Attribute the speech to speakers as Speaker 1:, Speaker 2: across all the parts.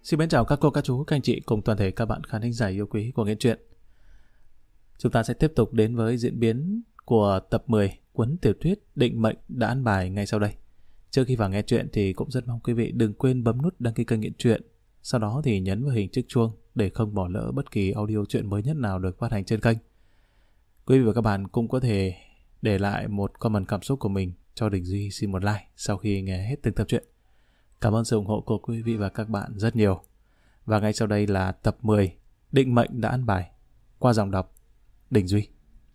Speaker 1: Xin mến chào các cô, các chú, các anh chị cùng toàn thể các bạn khán thính giả yêu quý của Nghe Truyện. Chúng ta sẽ tiếp tục đến với diễn biến của tập 10 cuốn tiểu thuyết Định Mệnh Đã An Bài ngay sau đây. Trước khi vào nghe chuyện thì cũng rất mong quý vị đừng quên bấm nút đăng ký kênh Nghe Truyện. Sau đó thì nhấn vào hình chiếc chuông để không bỏ lỡ bất kỳ audio truyện mới nhất nào được phát hành trên kênh. Quý vị và các bạn cũng có thể để lại một comment cảm xúc của mình cho Đình Duy xin một like sau khi nghe hết từng tập truyện. Cảm ơn sự ủng hộ của quý vị và các bạn rất nhiều. Và ngay sau đây là tập 10 Định Mệnh Đã An Bài qua giọng đọc Đình Duy.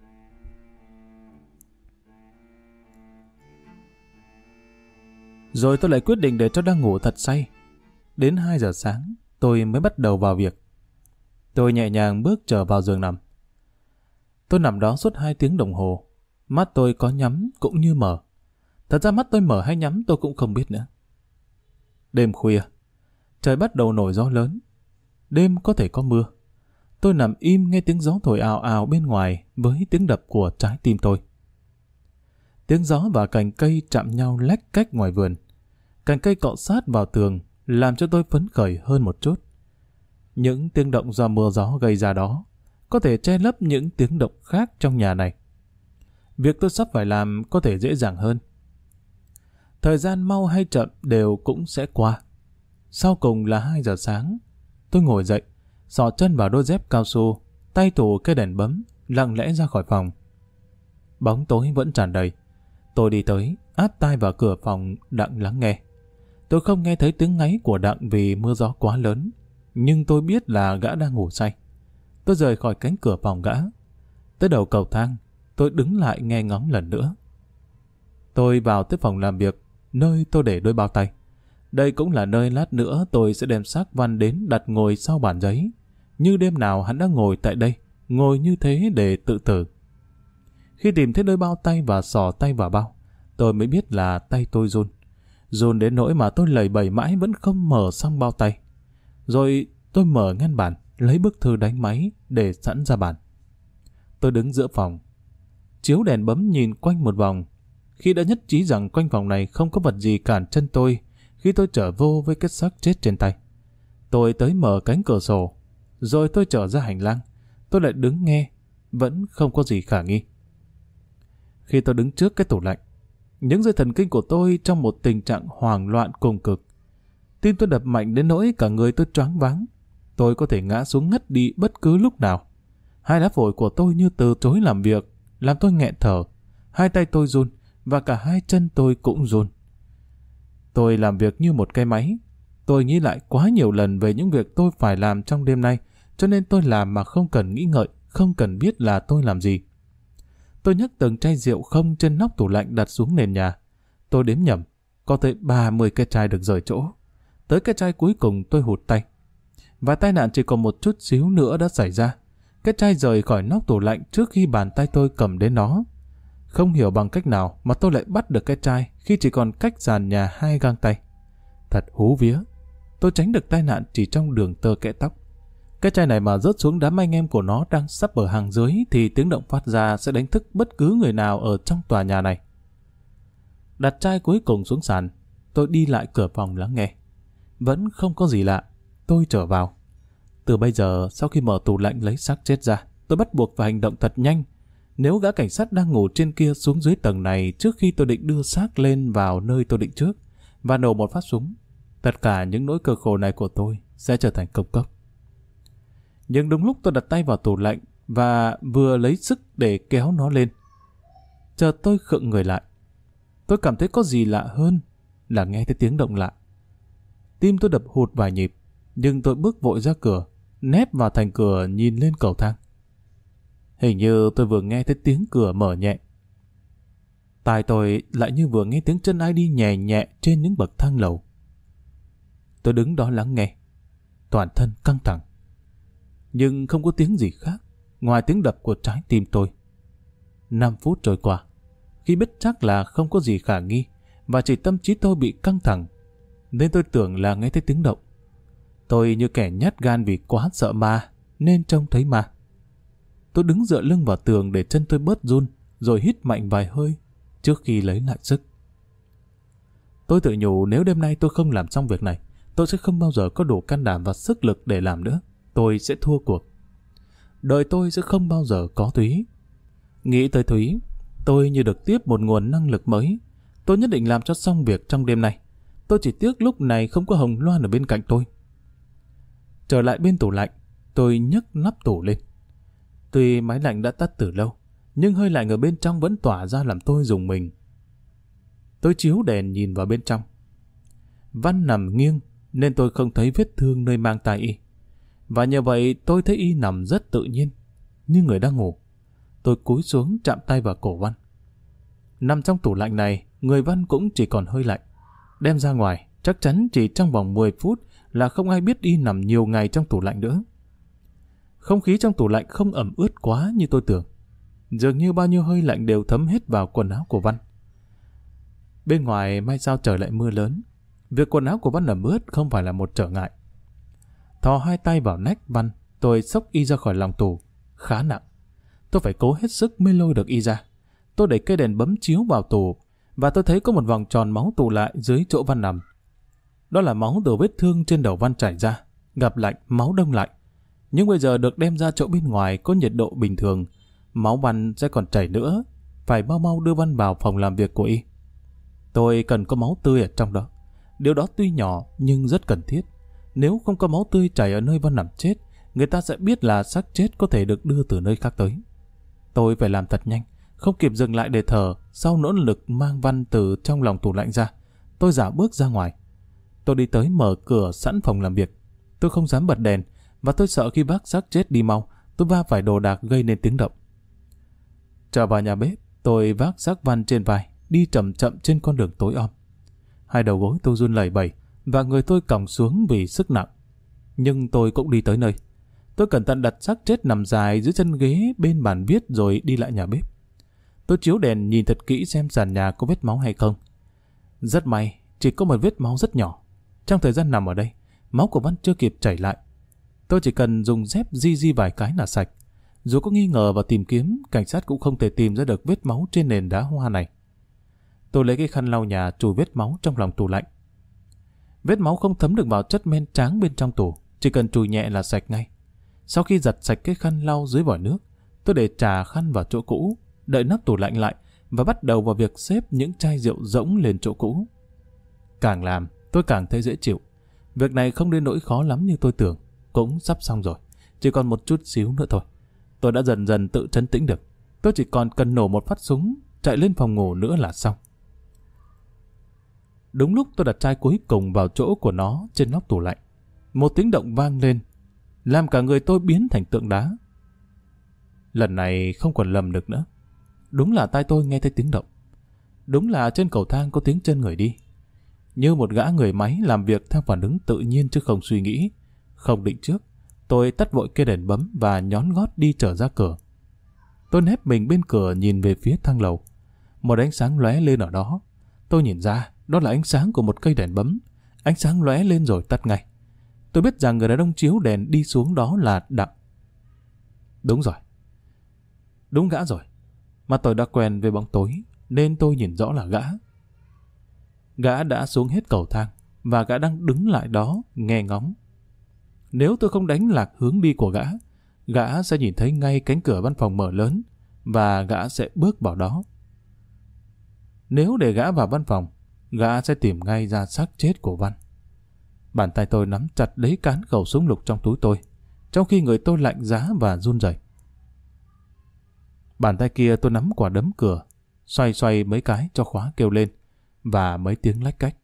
Speaker 1: Rồi tôi lại quyết định để cho đang ngủ thật say. Đến 2 giờ sáng tôi mới bắt đầu vào việc. Tôi nhẹ nhàng bước trở vào giường nằm. Tôi nằm đó suốt 2 tiếng đồng hồ. Mắt tôi có nhắm cũng như mở. Thật ra mắt tôi mở hay nhắm tôi cũng không biết nữa. Đêm khuya, trời bắt đầu nổi gió lớn. Đêm có thể có mưa. Tôi nằm im nghe tiếng gió thổi ào ào bên ngoài với tiếng đập của trái tim tôi. Tiếng gió và cành cây chạm nhau lách cách ngoài vườn. Cành cây cọ sát vào tường làm cho tôi phấn khởi hơn một chút. Những tiếng động do mưa gió gây ra đó có thể che lấp những tiếng động khác trong nhà này. Việc tôi sắp phải làm có thể dễ dàng hơn. Thời gian mau hay chậm đều cũng sẽ qua. Sau cùng là 2 giờ sáng. Tôi ngồi dậy, xỏ chân vào đôi dép cao su, tay thủ cây đèn bấm, lặng lẽ ra khỏi phòng. Bóng tối vẫn tràn đầy. Tôi đi tới, áp tai vào cửa phòng Đặng lắng nghe. Tôi không nghe thấy tiếng ngáy của Đặng vì mưa gió quá lớn, nhưng tôi biết là gã đang ngủ say. Tôi rời khỏi cánh cửa phòng gã. Tới đầu cầu thang, tôi đứng lại nghe ngóng lần nữa. Tôi vào tới phòng làm việc, nơi tôi để đôi bao tay. Đây cũng là nơi lát nữa tôi sẽ đem xác Văn đến đặt ngồi sau bàn giấy. Như đêm nào hắn đã ngồi tại đây, ngồi như thế để tự tử. Khi tìm thấy đôi bao tay và xỏ tay vào bao, tôi mới biết là tay tôi run. Run đến nỗi mà tôi lầy bầy mãi vẫn không mở xong bao tay. Rồi tôi mở ngăn bàn, lấy bức thư đánh máy để sẵn ra bàn. Tôi đứng giữa phòng, chiếu đèn bấm nhìn quanh một vòng. Khi đã nhất trí rằng quanh phòng này không có vật gì cản chân tôi, khi tôi trở vô với cái xác chết trên tay, tôi tới mở cánh cửa sổ. Rồi tôi trở ra hành lang. Tôi lại đứng nghe, vẫn không có gì khả nghi. Khi tôi đứng trước cái tủ lạnh, những dây thần kinh của tôi trong một tình trạng hoảng loạn cùng cực. Tim tôi đập mạnh đến nỗi cả người tôi choáng váng. Tôi có thể ngã xuống ngất đi bất cứ lúc nào. 2 lá phổi của tôi như từ chối làm việc, làm tôi nghẹn thở. 2 tay tôi run và cả 2 chân tôi cũng run. Tôi làm việc như một cái máy. Tôi nghĩ lại quá nhiều lần về những việc tôi phải làm trong đêm nay, cho nên tôi làm mà không cần nghĩ ngợi, không cần biết là tôi làm gì. Tôi nhấc từng chai rượu không trên nóc tủ lạnh đặt xuống nền nhà. Tôi đếm nhầm, có tới 30 cái chai được rời chỗ. Tới cái chai cuối cùng tôi hụt tay. Và tai nạn chỉ còn một chút xíu nữa đã xảy ra. Cái chai rời khỏi nóc tủ lạnh trước khi bàn tay tôi cầm đến nó. Không hiểu bằng cách nào mà tôi lại bắt được cái chai khi chỉ còn cách sàn nhà 2 gang tay. Thật hú vía. Tôi tránh được tai nạn chỉ trong đường tơ kẽ tóc. Cái chai này mà rớt xuống đám anh em của nó đang sắp ở hàng dưới thì tiếng động phát ra sẽ đánh thức bất cứ người nào ở trong tòa nhà này. Đặt chai cuối cùng xuống sàn, tôi đi lại cửa phòng lắng nghe. Vẫn không có gì lạ. Tôi trở vào. Từ bây giờ, sau khi mở tủ lạnh lấy xác chết ra, tôi bắt buộc phải hành động thật nhanh. Nếu gã cảnh sát đang ngủ trên kia xuống dưới tầng này trước khi tôi định đưa xác lên vào nơi tôi định trước và nổ một phát súng, tất cả những nỗi cực khổ này của tôi sẽ trở thành công cốc. Nhưng đúng lúc tôi đặt tay vào tủ lạnh và vừa lấy sức để kéo nó lên, chợt tôi khựng người lại. Tôi cảm thấy có gì lạ hơn là nghe thấy tiếng động lạ. Tim tôi đập hụt vài nhịp, nhưng tôi bước vội ra cửa, nép vào thành cửa nhìn lên cầu thang. Hình như tôi vừa nghe thấy tiếng cửa mở nhẹ. Tai tôi lại như vừa nghe tiếng chân ai đi nhẹ nhẹ trên những bậc thang lầu. Tôi đứng đó lắng nghe, toàn thân căng thẳng. Nhưng không có tiếng gì khác ngoài tiếng đập của trái tim tôi. 5 phút trôi qua, khi biết chắc là không có gì khả nghi và chỉ tâm trí tôi bị căng thẳng, nên tôi tưởng là nghe thấy tiếng động. Tôi như kẻ nhát gan vì quá sợ ma nên trông thấy ma. Tôi đứng dựa lưng vào tường để chân tôi bớt run, rồi hít mạnh vài hơi trước khi lấy lại sức. Tôi tự nhủ nếu đêm nay tôi không làm xong việc này, tôi sẽ không bao giờ có đủ can đảm và sức lực để làm nữa. Tôi sẽ thua cuộc. Đời tôi sẽ không bao giờ có Thúy. Nghĩ tới Thúy, tôi như được tiếp một nguồn năng lực mới. Tôi nhất định làm cho xong việc trong đêm nay. Tôi chỉ tiếc lúc này không có Hồng Loan ở bên cạnh tôi. Trở lại bên tủ lạnh, tôi nhấc nắp tủ lên. Tuy máy lạnh đã tắt từ lâu, nhưng hơi lạnh ở bên trong vẫn tỏa ra làm tôi rùng mình. Tôi chiếu đèn nhìn vào bên trong. Văn nằm nghiêng nên tôi không thấy vết thương nơi mang tai y. Và nhờ vậy tôi thấy y nằm rất tự nhiên, như người đang ngủ. Tôi cúi xuống chạm tay vào cổ Văn. Nằm trong tủ lạnh này, người Văn cũng chỉ còn hơi lạnh. Đem ra ngoài, chắc chắn chỉ trong vòng 10 phút là không ai biết y nằm nhiều ngày trong tủ lạnh nữa. Không khí trong tủ lạnh không ẩm ướt quá như tôi tưởng. Dường như bao nhiêu hơi lạnh đều thấm hết vào quần áo của Văn. Bên ngoài may sao trời lại mưa lớn. Việc quần áo của Văn ẩm ướt không phải là một trở ngại. Thò hai tay vào nách Văn, tôi xốc y ra khỏi lòng tủ. Khá nặng. Tôi phải cố hết sức mới lôi được y ra. Tôi đẩy cây đèn bấm chiếu vào tủ và tôi thấy có một vòng tròn máu tụ lại dưới chỗ Văn nằm. Đó là máu từ vết thương trên đầu Văn chảy ra. Gặp lạnh, máu đông lại. Nhưng bây giờ được đem ra chỗ bên ngoài có nhiệt độ bình thường. Máu Văn sẽ còn chảy nữa. Phải mau mau đưa Văn vào phòng làm việc của y. Tôi cần có máu tươi ở trong đó. Điều đó tuy nhỏ nhưng rất cần thiết. Nếu không có máu tươi chảy ở nơi Văn nằm chết, người ta sẽ biết là xác chết có thể được đưa từ nơi khác tới. Tôi phải làm thật nhanh, không kịp dừng lại để thở. Sau nỗ lực mang Văn từ trong lòng tủ lạnh ra, tôi dạo bước ra ngoài. Tôi đi tới mở cửa sẵn phòng làm việc. Tôi không dám bật đèn và tôi sợ khi vác xác chết đi mau, tôi va phải đồ đạc gây nên tiếng động. Trở vào nhà bếp, tôi vác xác Văn trên vai, đi chậm chậm trên con đường tối om. Hai đầu gối tôi run lẩy bẩy và người tôi còng xuống vì sức nặng. Nhưng tôi cũng đi tới nơi. Tôi cẩn thận đặt xác chết nằm dài dưới chân ghế bên bàn viết rồi đi lại nhà bếp. Tôi chiếu đèn nhìn thật kỹ xem sàn nhà có vết máu hay không. Rất may, chỉ có một vết máu rất nhỏ. Trong thời gian nằm ở đây, máu của Văn chưa kịp chảy lại. Tôi chỉ cần dùng dép di vài cái là sạch. Dù có nghi ngờ và tìm kiếm, cảnh sát cũng không thể tìm ra được vết máu trên nền đá hoa này. Tôi lấy cái khăn lau nhà chùi vết máu trong lòng tủ lạnh. Vết máu không thấm được vào chất men tráng bên trong tủ, chỉ cần chùi nhẹ là sạch ngay. Sau khi giặt sạch cái khăn lau dưới vòi nước, tôi để trà khăn vào chỗ cũ, đợi nắp tủ lạnh lại và bắt đầu vào việc xếp những chai rượu rỗng lên chỗ cũ. Càng làm, tôi càng thấy dễ chịu. Việc này không đến nỗi khó lắm như tôi tưởng, cũng sắp xong rồi, chỉ còn một chút xíu nữa thôi. Tôi đã dần dần tự trấn tĩnh được. Tôi chỉ còn cần nổ một phát súng, chạy lên phòng ngủ nữa là xong. Đúng lúc tôi đặt chai cuối cùng vào chỗ của nó trên nóc tủ lạnh, một tiếng động vang lên, làm cả người tôi biến thành tượng đá. Lần này không còn lầm được nữa. Đúng là tai tôi nghe thấy tiếng động. Đúng là trên cầu thang có tiếng chân người đi. Như một gã người máy làm việc theo phản ứng tự nhiên chứ không suy nghĩ, không định trước. Tôi tắt vội cây đèn bấm và nhón gót đi trở ra cửa. Tôi nép mình bên cửa nhìn về phía thang lầu. Một ánh sáng lóe lên ở đó. Tôi nhìn ra, đó là ánh sáng của một cây đèn bấm. Ánh sáng lóe lên rồi tắt ngay. Tôi biết rằng người đàn ông chiếu đèn đi xuống đó là Đặng. Đúng rồi. Đúng gã rồi. Mà tôi đã quen với bóng tối, nên tôi nhìn rõ là gã. Gã đã xuống hết cầu thang, và gã đang đứng lại đó, nghe ngóng. Nếu tôi không đánh lạc hướng đi của gã sẽ nhìn thấy ngay cánh cửa văn phòng mở lớn, và gã sẽ bước vào đó. Nếu để gã vào văn phòng, gã sẽ tìm ngay ra xác chết của Văn. Bàn tay tôi nắm chặt lấy cán khẩu súng lục trong túi tôi, trong khi người tôi lạnh giá và run rẩy. Bàn tay kia tôi nắm quả đấm cửa, xoay xoay mấy cái cho khóa kêu lên, và mấy tiếng lách cách.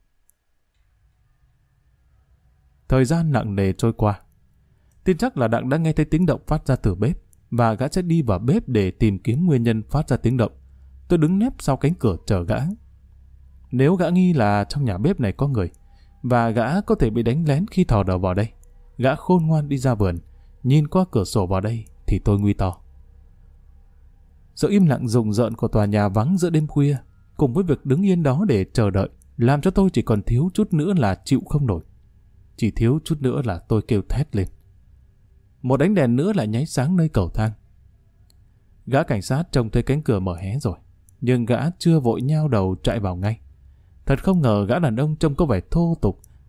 Speaker 1: Thời gian nặng nề trôi qua. Tin chắc là Đặng đã nghe thấy tiếng động phát ra từ bếp, và gã sẽ đi vào bếp để tìm kiếm nguyên nhân phát ra tiếng động. Tôi đứng nép sau cánh cửa chờ gã. Nếu gã nghi là trong nhà bếp này có người, và gã có thể bị đánh lén khi thò đầu vào đây, gã khôn ngoan đi ra vườn, nhìn qua cửa sổ vào đây, thì tôi nguy to. Sự im lặng rùng rợn của tòa nhà vắng giữa đêm khuya, cùng với việc đứng yên đó để chờ đợi, làm cho tôi chỉ còn thiếu chút nữa là chịu không nổi. Chỉ thiếu chút nữa là tôi kêu thét lên. Một ánh đèn nữa lại nháy sáng nơi cầu thang. Gã cảnh sát trông thấy cánh cửa mở hé rồi, nhưng gã chưa vội nhao đầu chạy vào ngay. Thật không ngờ gã đàn ông trông có vẻ thô tục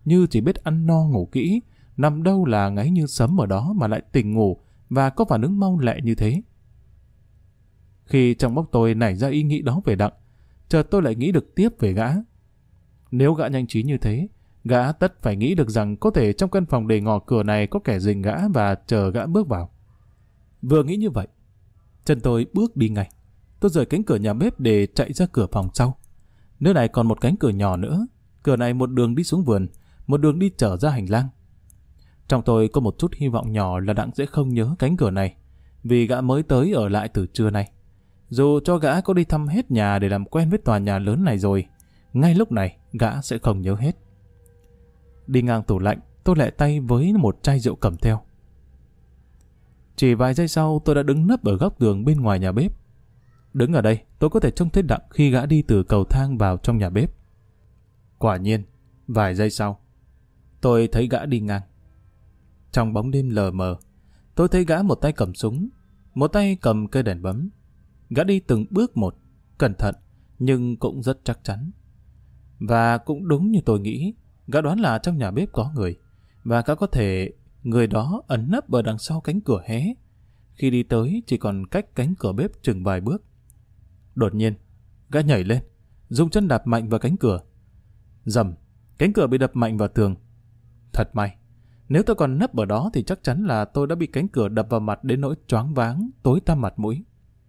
Speaker 1: như chỉ biết ăn no ngủ kỹ, nằm đâu là ngáy như sấm ở đó mà lại tỉnh ngủ và có phản ứng mau lẹ như thế. Khi trong bóc tôi nảy ra ý nghĩ đó về Đặng, chợt tôi lại nghĩ được tiếp về gã. Nếu gã nhanh trí như thế, gã tất phải nghĩ được rằng có thể trong căn phòng để ngỏ cửa này có kẻ rình gã và chờ gã bước vào. Vừa nghĩ như vậy, chân tôi bước đi ngay. Tôi rời cánh cửa nhà bếp để chạy ra cửa phòng sau. Nơi này còn một cánh cửa nhỏ nữa. Cửa này một đường đi xuống vườn, một đường đi trở ra hành lang. Trong tôi có một chút hy vọng nhỏ là Đặng sẽ không nhớ cánh cửa này, vì gã mới tới ở lại từ trưa nay. Dù cho gã có đi thăm hết nhà để làm quen với tòa nhà lớn này rồi, ngay lúc này gã sẽ không nhớ hết. Đi ngang tủ lạnh, tôi lẹ tay với một chai rượu cầm theo. Chỉ vài giây sau tôi đã đứng nấp ở góc tường bên ngoài nhà bếp. Đứng ở đây tôi có thể trông thấy Đặng khi gã đi từ cầu thang vào trong nhà bếp. Quả nhiên, vài giây sau, tôi thấy gã đi ngang. Trong bóng đêm lờ mờ, tôi thấy gã một tay cầm súng, một tay cầm cây đèn bấm. Gã đi từng bước một, cẩn thận, nhưng cũng rất chắc chắn. Và cũng đúng như tôi nghĩ, gã đoán là trong nhà bếp có người, và gã có thể người đó ẩn nấp ở đằng sau cánh cửa hé. Khi đi tới chỉ còn cách cánh cửa bếp chừng vài bước. Đột nhiên, gã nhảy lên, dùng chân đạp mạnh vào cánh cửa. Rầm, cánh cửa bị đập mạnh vào tường. Thật may, nếu tôi còn nấp ở đó thì chắc chắn là tôi đã bị cánh cửa đập vào mặt đến nỗi choáng váng, tối tăm mặt mũi.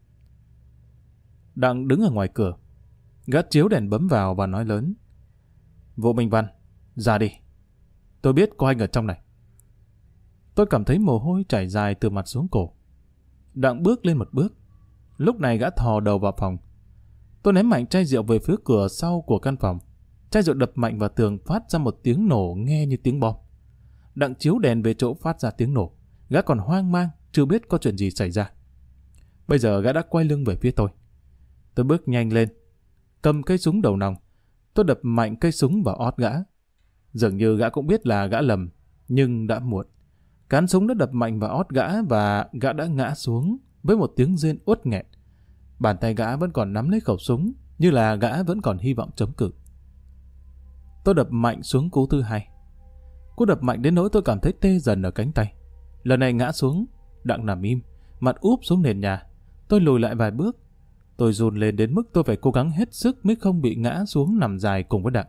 Speaker 1: Đặng đứng ở ngoài cửa. Gã chiếu đèn bấm vào và nói lớn: "Vũ Minh Văn, ra đi. Tôi biết có anh ở trong này." Tôi cảm thấy mồ hôi chảy dài từ mặt xuống cổ. Đặng bước lên một bước. Lúc này gã thò đầu vào phòng. Tôi ném mạnh chai rượu về phía cửa sau của căn phòng. Chai rượu đập mạnh vào tường phát ra một tiếng nổ nghe như tiếng bom. Đặng chiếu đèn về chỗ phát ra tiếng nổ. Gã còn hoang mang, chưa biết có chuyện gì xảy ra. Bây giờ gã đã quay lưng về phía tôi. Tôi bước nhanh lên, cầm cây súng đầu nòng. Tôi đập mạnh cây súng vào ót gã. Dường như gã cũng biết là gã lầm, nhưng đã muộn. Cán súng đã đập mạnh vào ót gã và gã đã ngã xuống với một tiếng rên uất nghẹn. Bàn tay gã vẫn còn nắm lấy khẩu súng, như là gã vẫn còn hy vọng chống cự. Tôi đập mạnh xuống cú thứ hai. Cú đập mạnh đến nỗi tôi cảm thấy tê dần ở cánh tay. Lần này ngã xuống, Đặng nằm im, mặt úp xuống nền nhà. Tôi lùi lại vài bước. Tôi run lên đến mức tôi phải cố gắng hết sức mới không bị ngã xuống nằm dài cùng với Đặng.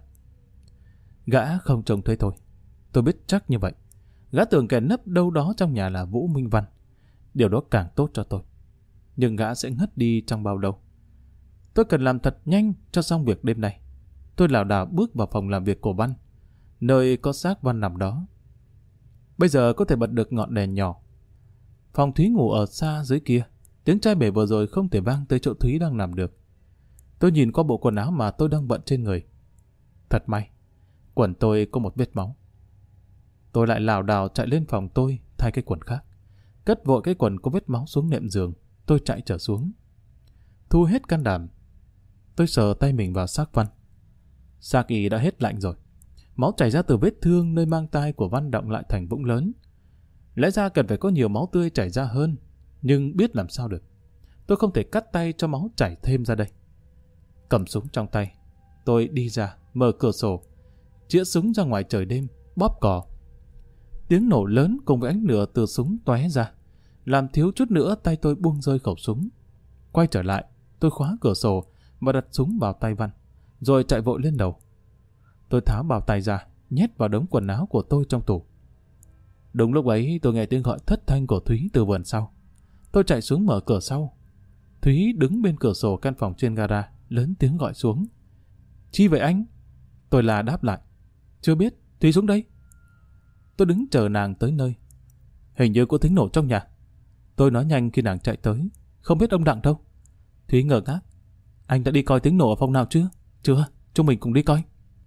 Speaker 1: Gã không trông thấy tôi. Tôi biết chắc như vậy. Gã tưởng kẻ nấp đâu đó trong nhà là Vũ Minh Văn. Điều đó càng tốt cho tôi. Nhưng gã sẽ ngất đi trong bao lâu? Tôi cần làm thật nhanh cho xong việc đêm nay. Tôi lảo đảo bước vào phòng làm việc của Văn, nơi có xác Văn nằm đó. Bây giờ có thể bật được ngọn đèn nhỏ. Phòng Thúy ngủ ở xa dưới kia. Tiếng chai bể vừa rồi không thể vang tới chỗ Thúy đang nằm được. Tôi nhìn qua bộ quần áo mà tôi đang bận trên người. Thật may, quần tôi có một vết máu. Tôi lại lảo đảo chạy lên phòng tôi thay cái quần khác. Cất vội cái quần có vết máu xuống nệm giường. Tôi chạy trở xuống. Thu hết can đảm. Tôi sờ tay mình vào xác Văn. Xác y đã hết lạnh rồi. Máu chảy ra từ vết thương nơi mang tai của Văn đọng lại thành vũng lớn. Lẽ ra cần phải có nhiều máu tươi chảy ra hơn, nhưng biết làm sao được. Tôi không thể cắt tay cho máu chảy thêm ra đây. Cầm súng trong tay, tôi đi ra, mở cửa sổ, chĩa súng ra ngoài trời đêm, bóp cò. Tiếng nổ lớn cùng với ánh lửa từ súng tóe ra, làm thiếu chút nữa tay tôi buông rơi khẩu súng. Quay trở lại, tôi khóa cửa sổ và đặt súng vào tay Văn, rồi chạy vội lên lầu. Tôi tháo bao tay ra, nhét vào đống quần áo của tôi trong tủ. Đúng lúc ấy tôi nghe tiếng gọi thất thanh của Thúy từ vườn sau. Tôi chạy xuống mở cửa sau. Thúy đứng bên cửa sổ căn phòng trên gara, lớn tiếng gọi xuống. "Chi vậy anh?" Tôi là đáp lại. "Chưa biết, Thúy xuống đây." Tôi đứng chờ nàng tới nơi. "Hình như có tiếng nổ trong nhà." Tôi nói nhanh khi nàng chạy tới. "Không biết ông Đặng đâu." Thúy ngờ ngác. "Anh đã đi coi tiếng nổ ở phòng nào chưa?" "Chưa, chúng mình cùng đi coi."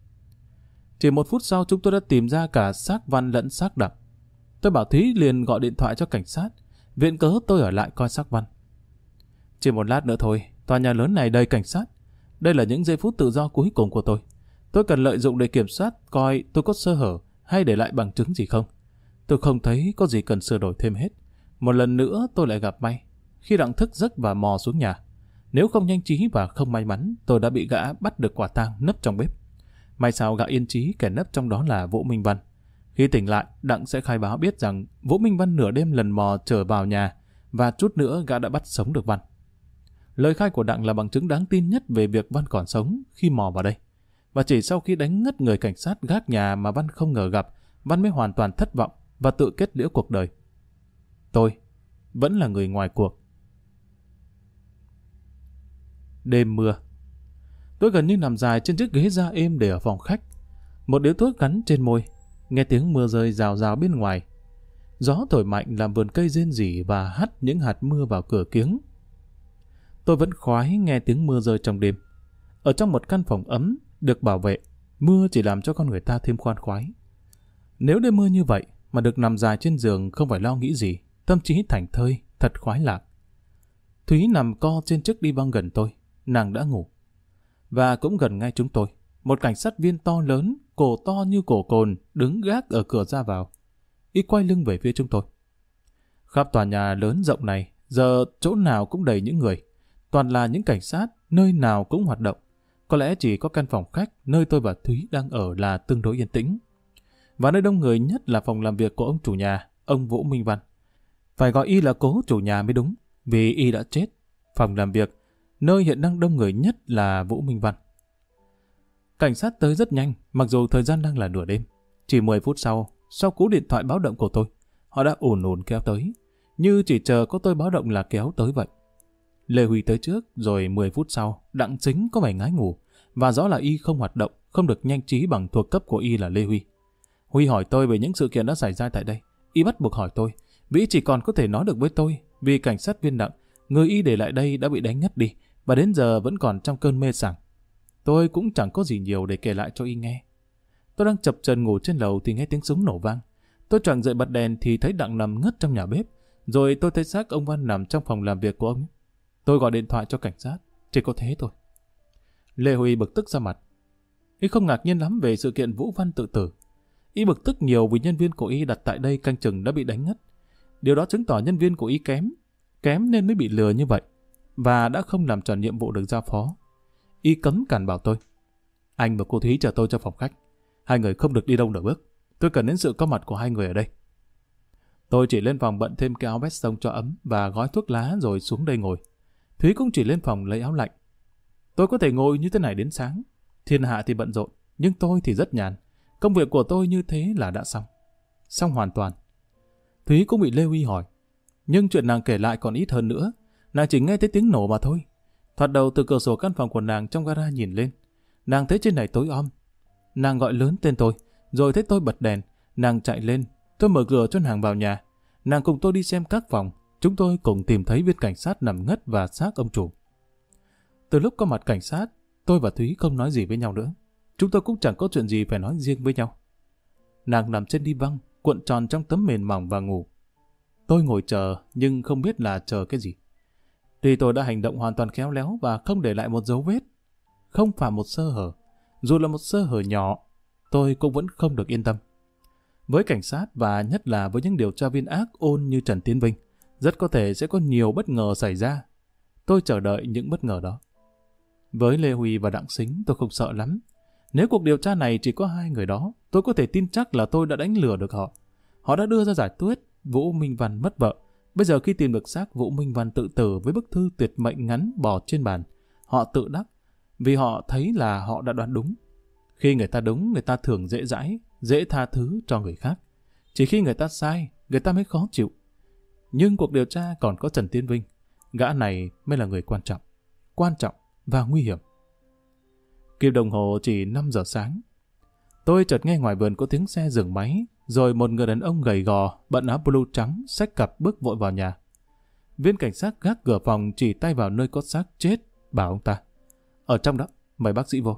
Speaker 1: Chỉ 1 phút sau chúng tôi đã tìm ra cả xác Văn lẫn xác Đặng. Tôi bảo Thúy liền gọi điện thoại cho cảnh sát, viện cớ tôi ở lại coi xác Văn. Chỉ 1 lát nữa thôi, tòa nhà lớn này đầy cảnh sát. Đây là những giây phút tự do cuối cùng của tôi. Tôi cần lợi dụng để kiểm soát coi tôi có sơ hở hay để lại bằng chứng gì không. Tôi không thấy có gì cần sửa đổi thêm hết. Một lần nữa tôi lại gặp may khi Đặng thức giấc và mò xuống nhà. Nếu không nhanh trí và không may mắn, tôi đã bị gã bắt được quả tang nấp trong bếp. May sao gã yên trí kẻ nấp trong đó là Vũ Minh Văn. Khi tỉnh lại, Đặng sẽ khai báo biết rằng Vũ Minh Văn nửa đêm lần mò trở vào nhà và chút nữa gã đã bắt sống được Văn. Lời khai của Đặng là bằng chứng đáng tin nhất về việc Văn còn sống khi mò vào đây. Và chỉ sau khi đánh ngất người cảnh sát gác nhà mà Văn không ngờ gặp, Văn mới hoàn toàn thất vọng và tự kết liễu cuộc đời. Tôi vẫn là người ngoài cuộc. Đêm mưa. Tôi gần như nằm dài trên chiếc ghế da êm để ở phòng khách. Một điếu thuốc gắn trên môi, nghe tiếng mưa rơi rào rào bên ngoài. Gió thổi mạnh làm vườn cây rên rỉ và hắt những hạt mưa vào cửa kiếng. Tôi vẫn khoái nghe tiếng mưa rơi trong đêm. Ở trong một căn phòng ấm, được bảo vệ, mưa chỉ làm cho con người ta thêm khoan khoái. Nếu đêm mưa như vậy mà được nằm dài trên giường không phải lo nghĩ gì, tâm trí thảnh thơi, thật khoái lạc. Thúy nằm co trên chiếc đi băng gần tôi, nàng đã ngủ. Và cũng gần ngay chúng tôi, một cảnh sát viên to lớn, cổ to như cổ cồn, đứng gác ở cửa ra vào. Y quay lưng về phía chúng tôi. Khắp tòa nhà lớn rộng này, giờ chỗ nào cũng đầy những người. Toàn là những cảnh sát, nơi nào cũng hoạt động. Có lẽ chỉ có căn phòng khách nơi tôi và Thúy đang ở là tương đối yên tĩnh. Và nơi đông người nhất là phòng làm việc của ông chủ nhà, ông Vũ Minh Văn. Phải gọi y là cố chủ nhà mới đúng, vì y đã chết. Phòng làm việc, nơi hiện đang đông người nhất là Vũ Minh Văn. Cảnh sát tới rất nhanh, mặc dù thời gian đang là nửa đêm. Chỉ 10 phút sau cú điện thoại báo động của tôi, họ đã ùn ùn kéo tới, như chỉ chờ có tôi báo động là kéo tới vậy. Lê Huy tới trước, rồi 10 phút sau, Đặng Chính có vẻ ngái ngủ, và rõ là y không hoạt động, không được nhanh trí bằng thuộc cấp của y là Lê Huy. Huy hỏi tôi về những sự kiện đã xảy ra tại đây. Y bắt buộc hỏi tôi, vì chỉ còn có thể nói được với tôi, vì cảnh sát viên Đặng, người y để lại đây đã bị đánh ngất đi, và đến giờ vẫn còn trong cơn mê sảng. Tôi cũng chẳng có gì nhiều để kể lại cho y nghe. Tôi đang chập chờn ngủ trên lầu thì nghe tiếng súng nổ vang. Tôi choàng dậy bật đèn thì thấy Đặng nằm ngất trong nhà bếp, rồi tôi thấy xác ông Văn nằm trong phòng làm việc của ông. Tôi gọi điện thoại cho cảnh sát, chỉ có thế thôi. Lê Huy bực tức ra mặt. Y không ngạc nhiên lắm về sự kiện Vũ Văn tự tử. Y bực tức nhiều vì nhân viên của y đặt tại đây canh chừng đã bị đánh ngất. Điều đó chứng tỏ nhân viên của y kém nên mới bị lừa như vậy, và đã không làm tròn nhiệm vụ được giao phó. Y cấm cản bảo tôi. Anh và cô Thúy chờ tôi trong phòng khách. Hai người không được đi đâu nửa bước. Tôi cần đến sự có mặt của hai người ở đây. Tôi chỉ lên phòng bận thêm cái áo vest tông cho ấm và gói thuốc lá rồi xuống đây ngồi. Thúy cũng chỉ lên phòng lấy áo lạnh. Tôi có thể ngồi như thế này đến sáng. Thiên hạ thì bận rộn, nhưng tôi thì rất nhàn. Công việc của tôi như thế là đã xong. Xong hoàn toàn. Thúy cũng bị Lê Huy hỏi. Nhưng chuyện nàng kể lại còn ít hơn nữa. Nàng chỉ nghe thấy tiếng nổ mà thôi. Thoạt đầu từ cửa sổ căn phòng của nàng trong gara nhìn lên. Nàng thấy trên này tối om. Nàng gọi lớn tên tôi, rồi thấy tôi bật đèn. Nàng chạy lên, tôi mở cửa cho nàng vào nhà. Nàng cùng tôi đi xem các phòng. Chúng tôi cùng tìm thấy viên cảnh sát nằm ngất và xác ông chủ. Từ lúc có mặt cảnh sát, tôi và Thúy không nói gì với nhau nữa. Chúng tôi cũng chẳng có chuyện gì phải nói riêng với nhau. Nàng nằm trên đi băng, cuộn tròn trong tấm mền mỏng và ngủ. Tôi ngồi chờ, nhưng không biết là chờ cái gì. Tuy tôi đã hành động hoàn toàn khéo léo và không để lại một dấu vết, không phạm một sơ hở, dù là một sơ hở nhỏ, tôi cũng vẫn không được yên tâm. Với cảnh sát và nhất là với những điều tra viên ác ôn như Trần Tiến Vinh, rất có thể sẽ có nhiều bất ngờ xảy ra. Tôi chờ đợi những bất ngờ đó. Với Lê Huy và Đặng Sính tôi không sợ lắm. Nếu cuộc điều tra này chỉ có hai người đó, tôi có thể tin chắc là tôi đã đánh lừa được họ. Họ đã đưa ra giải thuyết Vũ Minh Văn mất vợ. Bây giờ khi tìm được xác Vũ Minh Văn tự tử với bức thư tuyệt mệnh ngắn bỏ trên bàn, họ tự đắc vì họ thấy là họ đã đoán đúng. Khi người ta đúng, người ta thường dễ dãi, dễ tha thứ cho người khác. Chỉ khi người ta sai, người ta mới khó chịu. Nhưng cuộc điều tra còn có Trần Tiến Vinh. Gã này mới là người quan trọng và nguy hiểm. Kim đồng hồ chỉ 5 giờ sáng. Tôi chợt nghe ngoài vườn có tiếng xe dừng máy, rồi một người đàn ông gầy gò, bận áo blue trắng, xách cặp bước vội vào nhà. Viên cảnh sát gác cửa phòng chỉ tay vào nơi có xác chết, bảo ông ta: ở trong đó, mời bác sĩ vô.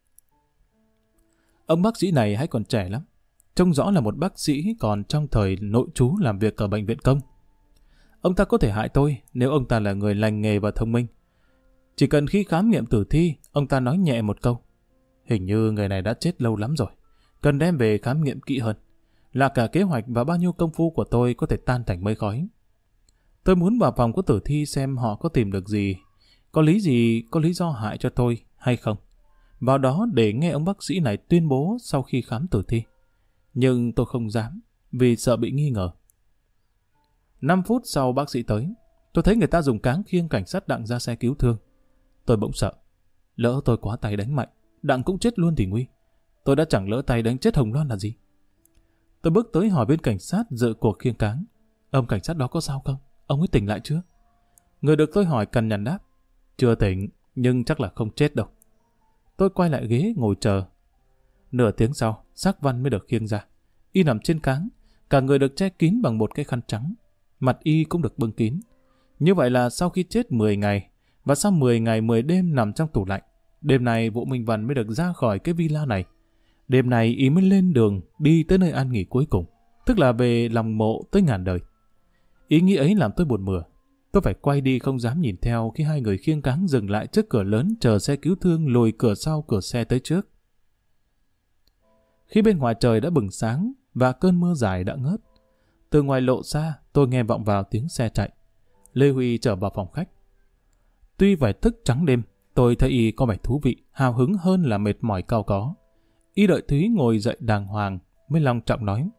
Speaker 1: Ông bác sĩ này hãy còn trẻ lắm, trông rõ là một bác sĩ còn trong thời nội trú làm việc ở bệnh viện công. Ông ta có thể hại tôi nếu ông ta là người lành nghề và thông minh. Chỉ cần khi khám nghiệm tử thi, ông ta nói nhẹ một câu: hình như người này đã chết lâu lắm rồi, cần đem về khám nghiệm kỹ hơn. Là cả kế hoạch và bao nhiêu công phu của tôi có thể tan thành mây khói. Tôi muốn vào phòng của tử thi xem họ có tìm được gì, có lý do hại cho tôi hay không. vào đó để nghe ông bác sĩ này tuyên bố sau khi khám tử thi. Nhưng tôi không dám, vì sợ bị nghi ngờ. 5 phút sau bác sĩ tới, tôi thấy người ta dùng cáng khiêng cảnh sát Đặng ra xe cứu thương. Tôi bỗng sợ. Lỡ tôi quá tay đánh mạnh, Đặng cũng chết luôn thì nguy. Tôi đã chẳng lỡ tay đánh chết Hồng Loan là gì. Tôi bước tới hỏi bên cảnh sát dự cuộc khiêng cáng. Ông cảnh sát đó có sao không? Ông ấy tỉnh lại chưa? Người được tôi hỏi cằn nhằn đáp. Chưa tỉnh, nhưng chắc là không chết đâu. Tôi quay lại ghế ngồi chờ. Nửa tiếng sau, xác Văn mới được khiêng ra. Y nằm trên cáng, cả người được che kín bằng một cái khăn trắng. Mặt y cũng được bưng kín. Như vậy là sau khi chết 10 ngày, và sau 10 ngày 10 đêm nằm trong tủ lạnh, đêm này Vũ Minh Văn mới được ra khỏi cái villa này. Đêm này y mới lên đường đi tới nơi an nghỉ cuối cùng, tức là về lòng mộ tới ngàn đời. Ý nghĩ ấy làm tôi buồn mửa. Tôi phải quay đi không dám nhìn theo khi hai người khiêng cáng dừng lại trước cửa lớn chờ xe cứu thương lùi cửa sau cửa xe tới trước. Khi bên ngoài trời đã bừng sáng và cơn mưa dài đã ngớt, từ ngoài lộ xa tôi nghe vọng vào tiếng xe chạy. Lê Huy trở vào phòng khách. Tuy phải thức trắng đêm, tôi thấy y có vẻ thú vị, hào hứng hơn là mệt mỏi cau có. Y đợi Thúy ngồi dậy đàng hoàng mới long trọng nói.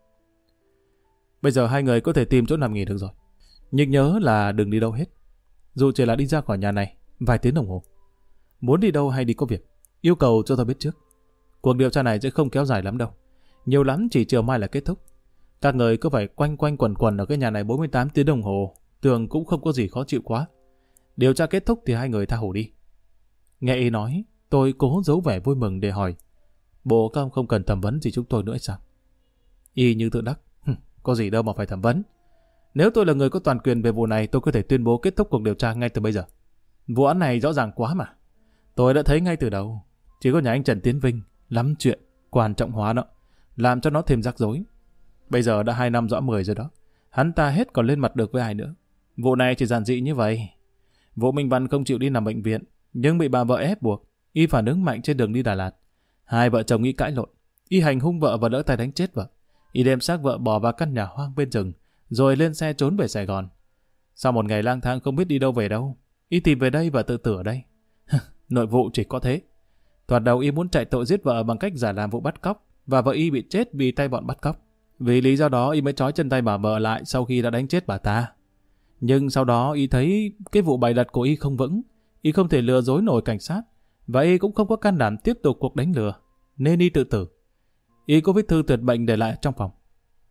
Speaker 1: Bây giờ hai người có thể tìm chỗ nằm nghỉ được rồi. Nhưng nhớ là đừng đi đâu hết. Dù chỉ là đi ra khỏi nhà này vài tiếng đồng hồ. Muốn đi đâu hay đi có việc, yêu cầu cho tôi biết trước. Cuộc điều tra này sẽ không kéo dài lắm đâu. Nhiều lắm chỉ chiều mai là kết thúc. Các người cứ phải quanh quanh quẩn quẩn ở cái nhà này 48 tiếng đồng hồ, tưởng cũng không có gì khó chịu quá. Điều tra kết thúc thì hai người tha hồ đi. Nghe y nói, tôi cố giấu vẻ vui mừng để hỏi. Bộ các ông không cần thẩm vấn gì chúng tôi nữa hay sao? Y như tự đắc. Có gì đâu mà phải thẩm vấn. Nếu tôi là người có toàn quyền về vụ này, tôi có thể tuyên bố kết thúc cuộc điều tra ngay từ bây giờ. Vụ án này rõ ràng quá mà. Tôi đã thấy ngay từ đầu. Chỉ có nhà anh Trần Tiến Vinh lắm chuyện, quan trọng hóa nó, làm cho nó thêm rắc rối. Bây giờ đã 2 năm rõ 10 rồi đó. Hắn ta hết còn lên mặt được với ai nữa. Vụ này chỉ giản dị như vậy. Vũ Minh Văn không chịu đi nằm bệnh viện, nhưng bị bà vợ ép buộc. Y phản ứng mạnh trên đường đi Đà Lạt. Hai vợ chồng Y cãi lộn. Y hành hung vợ và lỡ tay đánh chết vợ. Y đem xác vợ bỏ vào căn nhà hoang bên rừng, rồi lên xe trốn về Sài Gòn. Sau một ngày lang thang không biết đi đâu về đâu, Y tìm về đây và tự tử ở đây. Nội vụ chỉ có thế. Thoạt đầu Y muốn chạy tội giết vợ bằng cách giả làm vụ bắt cóc, và vợ Y bị chết vì tay bọn bắt cóc. Vì lý do đó Y mới trói chân tay bà vợ lại sau khi đã đánh chết bà ta. Nhưng sau đó Y thấy cái vụ bày đặt của Y không vững, Y không thể lừa dối nổi cảnh sát, và Y cũng không có can đảm tiếp tục cuộc đánh lừa, nên Y tự tử. Y có viết thư tuyệt bệnh để lại trong phòng.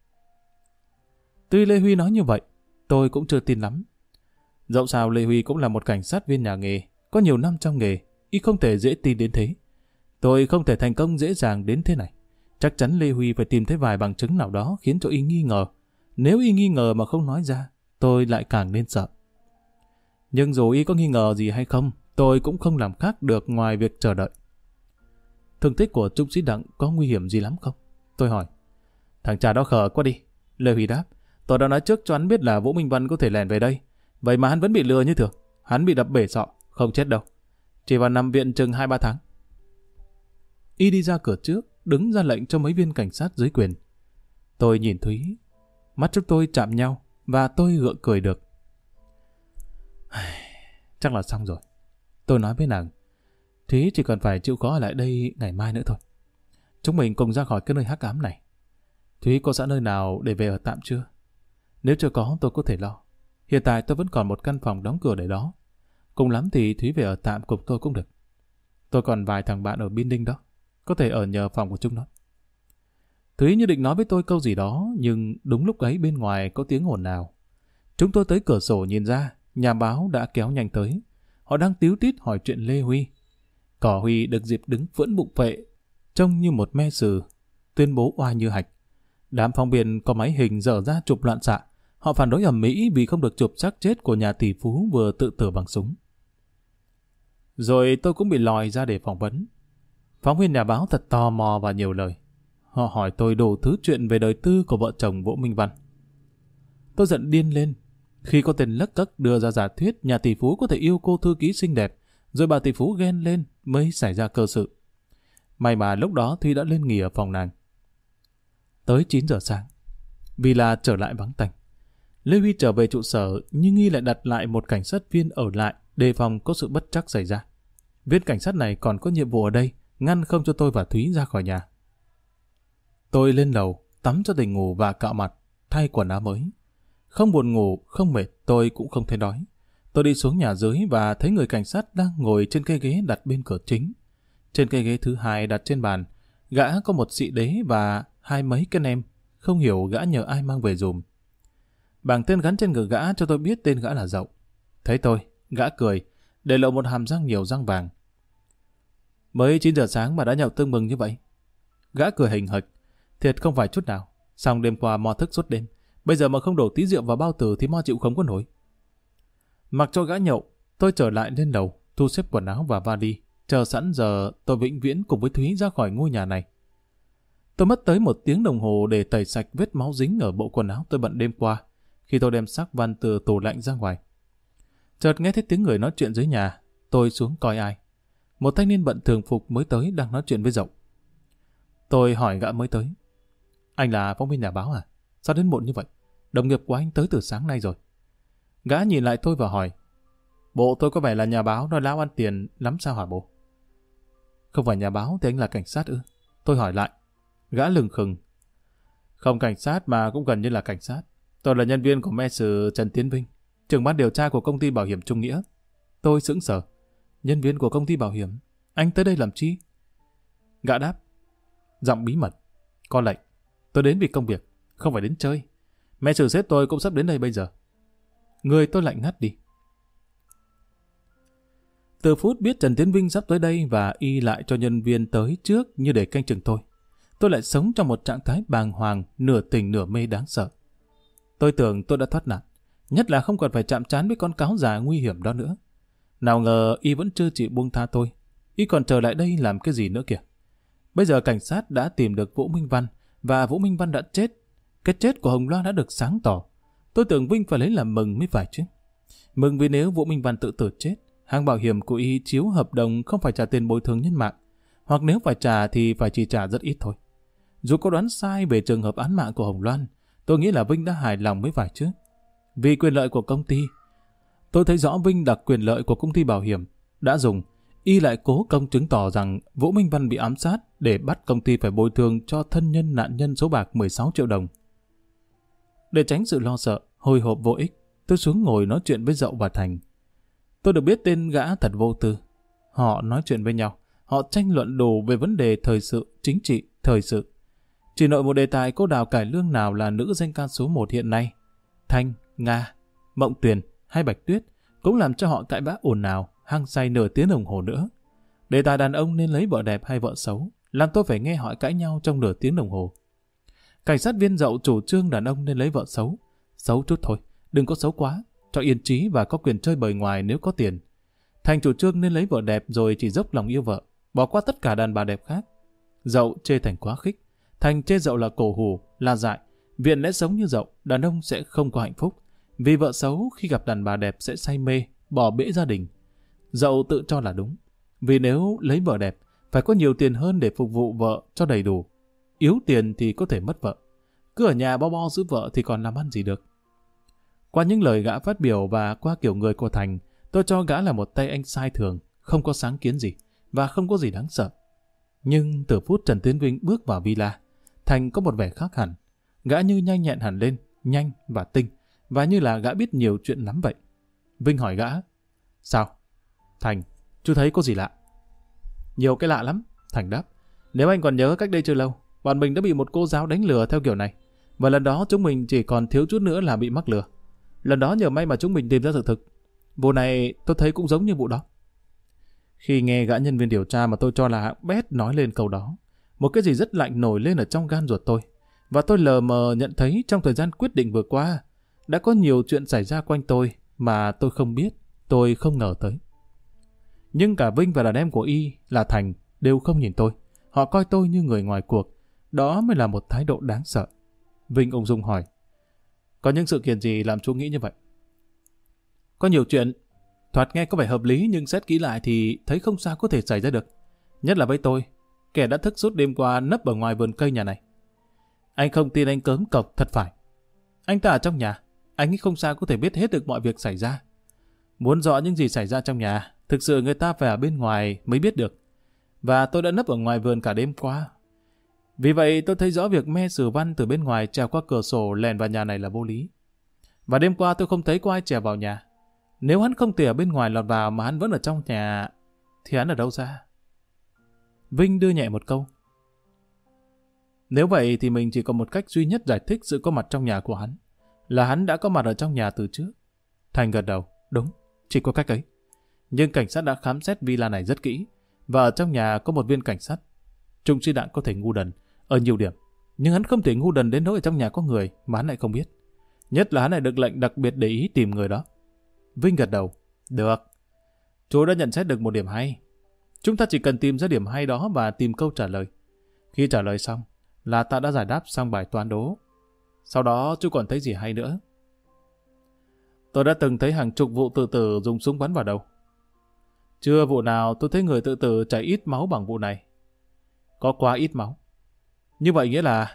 Speaker 1: Tuy Lê Huy nói như vậy, tôi cũng chưa tin lắm. Dẫu sao Lê Huy cũng là một cảnh sát viên nhà nghề, có nhiều năm trong nghề, Y không thể dễ tin đến thế. Tôi không thể thành công dễ dàng đến thế này. Chắc chắn Lê Huy phải tìm thấy vài bằng chứng nào đó khiến cho Y nghi ngờ. Nếu Y nghi ngờ mà không nói ra, tôi lại càng nên sợ. Nhưng dù Y có nghi ngờ gì hay không, tôi cũng không làm khác được ngoài việc chờ đợi. Thương tích của trung sĩ Đặng có nguy hiểm gì lắm không? Tôi hỏi. Thằng cha đó khờ quá đi. Lê Huy đáp. Tôi đã nói trước cho hắn biết là Vũ Minh Văn có thể lẻn về đây. Vậy mà hắn vẫn bị lừa như thường. Hắn bị đập bể sọ, không chết đâu. Chỉ vào nằm viện chừng 2-3 tháng. Y đi ra cửa trước, đứng ra lệnh cho mấy viên cảnh sát dưới quyền. Tôi nhìn Thúy. Mắt chúng tôi chạm nhau và tôi gượng cười được. Chắc là xong rồi. Tôi nói với nàng. Thúy chỉ cần phải chịu khó ở lại đây ngày mai nữa thôi. Chúng mình cùng ra khỏi cái nơi hắc ám này. Thúy có sẵn nơi nào để về ở tạm chưa? Nếu chưa có tôi có thể lo. Hiện tại tôi vẫn còn một căn phòng đóng cửa để đó. Cùng lắm thì Thúy về ở tạm cùng tôi cũng được. Tôi còn vài thằng bạn ở Biên Đinh đó. Có thể ở nhờ phòng của chúng nó. Thúy như định nói với tôi câu gì đó, nhưng đúng lúc ấy bên ngoài có tiếng ồn ào. Chúng tôi tới cửa sổ nhìn ra, nhà báo đã kéo nhanh tới. Họ đang tíu tít hỏi chuyện Lê Huy. Cỏ Huy được dịp đứng phẫn bụng phệ, trông như một me sừ, tuyên bố oai như hạch. Đám phóng viên có máy hình dở ra chụp loạn xạ. Họ phản đối ầm ĩ vì không được chụp xác chết của nhà tỷ phú vừa tự tử bằng súng. Rồi tôi cũng bị lòi ra để phỏng vấn. Phóng viên nhà báo thật tò mò và nhiều lời. Họ hỏi tôi đủ thứ chuyện về đời tư của vợ chồng Vũ Minh Văn. Tôi giận điên lên khi có tên lấc cấc đưa ra giả thuyết nhà tỷ phú có thể yêu cô thư ký xinh đẹp, rồi bà tỷ phú ghen lên mới xảy ra cơ sự. May mà lúc đó Thúy đã lên nghỉ ở phòng nàng. Tới 9 giờ sáng, villa trở lại vắng tanh. Lê Huy trở về trụ sở, nhưng Y lại đặt lại một cảnh sát viên ở lại, đề phòng có sự bất trắc xảy ra. Viên cảnh sát này còn có nhiệm vụ ở đây ngăn không cho tôi và Thúy ra khỏi nhà. Tôi lên lầu, tắm cho tỉnh ngủ và cạo mặt, thay quần áo mới. Không buồn ngủ, không mệt, tôi cũng không thấy đói. Tôi đi xuống nhà dưới và thấy người cảnh sát đang ngồi trên cây ghế đặt bên cửa chính. Trên cây ghế thứ hai đặt trên bàn, gã có một xị đế và 20 mấy cái nem, không hiểu gã nhờ ai mang về dùm. Bảng tên gắn trên ngực gã cho tôi biết tên gã là Dậu. Thấy tôi, gã cười, để lộ một hàm răng nhiều răng vàng. Mới 9 giờ sáng mà đã nhậu tưng bừng như vậy. Gã cười hình hịch, thiệt không phải chút nào. Xong đêm qua mò thức suốt đêm, bây giờ mà không đổ tí rượu vào bao tử thì mo chịu không có nổi. Mặc cho gã nhậu, tôi trở lại lên lầu, thu xếp quần áo và vali, chờ sẵn giờ tôi vĩnh viễn cùng với Thúy ra khỏi ngôi nhà này. Tôi mất tới 1 tiếng đồng hồ để tẩy sạch vết máu dính ở bộ quần áo tôi bận đêm qua, khi tôi đem xác Văn từ tủ lạnh ra ngoài. Chợt nghe thấy tiếng người nói chuyện dưới nhà, tôi xuống coi ai. Một thanh niên bận thường phục mới tới đang nói chuyện với Dậu. Tôi hỏi gã mới tới. Anh là phóng viên nhà báo à? Sao đến muộn như vậy? Đồng nghiệp của anh tới từ sáng nay rồi. Gã nhìn lại tôi và hỏi. Bộ tôi có vẻ là nhà báo nói láo ăn tiền lắm sao hả bộ? Không phải nhà báo thì anh là cảnh sát ư? Tôi hỏi lại. Gã lừng khừng. Không cảnh sát mà cũng gần như là cảnh sát. Tôi là nhân viên của mê sử Trần Tiến Vinh, trưởng ban điều tra của công ty bảo hiểm Trung Nghĩa. Tôi sững sờ. Nhân viên của công ty bảo hiểm? Anh tới đây làm chi? Gã đáp. Giọng bí mật. Có lệnh. Tôi đến vì công việc, không phải đến chơi. Mẹ sử sếp tôi cũng sắp đến đây bây giờ. Người tôi lạnh ngắt đi. Từ phút biết Trần Tiến Vinh sắp tới đây và y lại cho nhân viên tới trước như để canh chừng tôi lại sống trong một trạng thái bàng hoàng, nửa tỉnh nửa mê đáng sợ. Tôi tưởng tôi đã thoát nạn, nhất là không còn phải chạm trán với con cáo già nguy hiểm đó nữa. Nào ngờ y vẫn chưa chịu buông tha tôi. Y còn trở lại đây làm cái gì nữa kìa. Bây giờ cảnh sát đã tìm được Vũ Minh Văn và Vũ Minh Văn đã chết. Cái chết của Hồng Loan đã được sáng tỏ. Tôi tưởng Vinh phải lấy làm mừng mới phải chứ. Mừng vì nếu Vũ Minh Văn tự tử chết, hãng bảo hiểm của y chiếu hợp đồng không phải trả tiền bồi thường nhân mạng, hoặc nếu phải trả thì phải chỉ trả rất ít thôi. Dù có đoán sai về trường hợp án mạng của Hồng Loan, tôi nghĩ là Vinh đã hài lòng mới phải chứ. Vì quyền lợi của công ty, tôi thấy rõ Vinh đặt quyền lợi của công ty bảo hiểm đã dùng, y lại cố công chứng tỏ rằng Vũ Minh Văn bị ám sát để bắt công ty phải bồi thường cho thân nhân nạn nhân số bạc 16 triệu đồng. Để tránh sự lo sợ, hồi hộp vô ích, tôi xuống ngồi nói chuyện với Dậu và Thành. Tôi được biết tên gã thật vô tư. Họ nói chuyện với nhau, họ tranh luận đủ về vấn đề thời sự, chính trị, thời sự. Chỉ nội một đề tài cô Đào Cải Lương nào là nữ danh ca số 1 hiện nay. Thanh, Nga, Mộng Tuyền hay Bạch Tuyết cũng làm cho họ cãi vã ồn ào, hăng say nửa tiếng đồng hồ nữa. Đề tài đàn ông nên lấy vợ đẹp hay vợ xấu, làm tôi phải nghe họ cãi nhau trong nửa tiếng đồng hồ. Cảnh sát viên Dậu chủ trương đàn ông nên lấy vợ xấu. Xấu chút thôi, đừng có xấu quá, cho yên trí và có quyền chơi bời ngoài nếu có tiền. Thành chủ trương nên lấy vợ đẹp rồi chỉ dốc lòng yêu vợ, bỏ qua tất cả đàn bà đẹp khác. Dậu chê Thành quá khích, Thành chê Dậu là cổ hủ, là dại. Viện lẽ sống như Dậu, đàn ông sẽ không có hạnh phúc, vì vợ xấu khi gặp đàn bà đẹp sẽ say mê, bỏ bể gia đình. Dậu tự cho là đúng, vì nếu lấy vợ đẹp, phải có nhiều tiền hơn để phục vụ vợ cho đầy đủ. Yếu tiền thì có thể mất vợ. Cứ ở nhà bo bo giữ vợ thì còn làm ăn gì được. Qua những lời gã phát biểu và qua kiểu người của Thành, tôi cho gã là một tay anh sai thường, không có sáng kiến gì và không có gì đáng sợ. Nhưng từ phút Trần Tiến Vinh bước vào villa, Thành có một vẻ khác hẳn. Gã như nhanh nhẹn hẳn lên, nhanh và tinh, và như là gã biết nhiều chuyện lắm vậy. Vinh hỏi gã, sao? Thành, chú thấy có gì lạ? Nhiều cái lạ lắm, Thành đáp. Nếu anh còn nhớ cách đây chưa lâu, bọn mình đã bị một cô giáo đánh lừa theo kiểu này. Và lần đó chúng mình chỉ còn thiếu chút nữa là bị mắc lừa. Lần đó nhờ may mà chúng mình tìm ra sự thực. Vụ này tôi thấy cũng giống như vụ đó. Khi nghe gã nhân viên điều tra mà tôi cho là hạng bét nói lên câu đó, một cái gì rất lạnh nổi lên ở trong gan ruột tôi. Và tôi lờ mờ nhận thấy trong thời gian quyết định vừa qua, đã có nhiều chuyện xảy ra quanh tôi mà tôi không biết, tôi không ngờ tới. Nhưng cả Vinh và đàn em của Y là Thành đều không nhìn tôi. Họ coi tôi như người ngoài cuộc. Đó mới là một thái độ đáng sợ. Vinh ung dung hỏi, có những sự kiện gì làm chú nghĩ như vậy? Có nhiều chuyện, thoạt nghe có vẻ hợp lý nhưng xét kỹ lại thì thấy không sao có thể xảy ra được. Nhất là với tôi, kẻ đã thức suốt đêm qua nấp ở ngoài vườn cây nhà này. Anh không tin anh cớm cọc thật phải. Anh ta ở trong nhà, anh ấy không sao có thể biết hết được mọi việc xảy ra. Muốn rõ những gì xảy ra trong nhà, thực sự người ta phải ở bên ngoài mới biết được. và tôi đã nấp ở ngoài vườn cả đêm qua. Vì vậy tôi thấy rõ việc Me Sử Văn từ bên ngoài trèo qua cửa sổ lèn vào nhà này là vô lý. Và đêm qua tôi không thấy có ai trèo vào nhà. Nếu hắn không từ ở bên ngoài lọt vào mà hắn vẫn ở trong nhà, thì hắn ở đâu ra? Vinh đưa nhẹ một câu. Nếu vậy thì mình chỉ có một cách duy nhất giải thích sự có mặt trong nhà của hắn, là hắn đã có mặt ở trong nhà từ trước. Thành gật đầu. Đúng, chỉ có cách ấy. Nhưng cảnh sát đã khám xét villa này rất kỹ, và ở trong nhà có một viên cảnh sát. Trung sĩ Đặng có thể ngu đần ở nhiều điểm, nhưng hắn không thể ngu đần đến nỗi ở trong nhà có người mà hắn lại không biết. Nhất là hắn lại được lệnh đặc biệt để ý tìm người đó. Vinh gật đầu. Được. Chú đã nhận xét được một điểm hay. Chúng ta chỉ cần tìm ra điểm hay đó và tìm câu trả lời. Khi trả lời xong là ta đã giải đáp xong bài toán đố. Sau đó chú còn thấy gì hay nữa? Tôi đã từng thấy hàng chục vụ tự tử dùng súng bắn vào đầu. Chưa vụ nào tôi thấy người tự tử chảy ít máu bằng vụ này. Có quá ít máu. Như vậy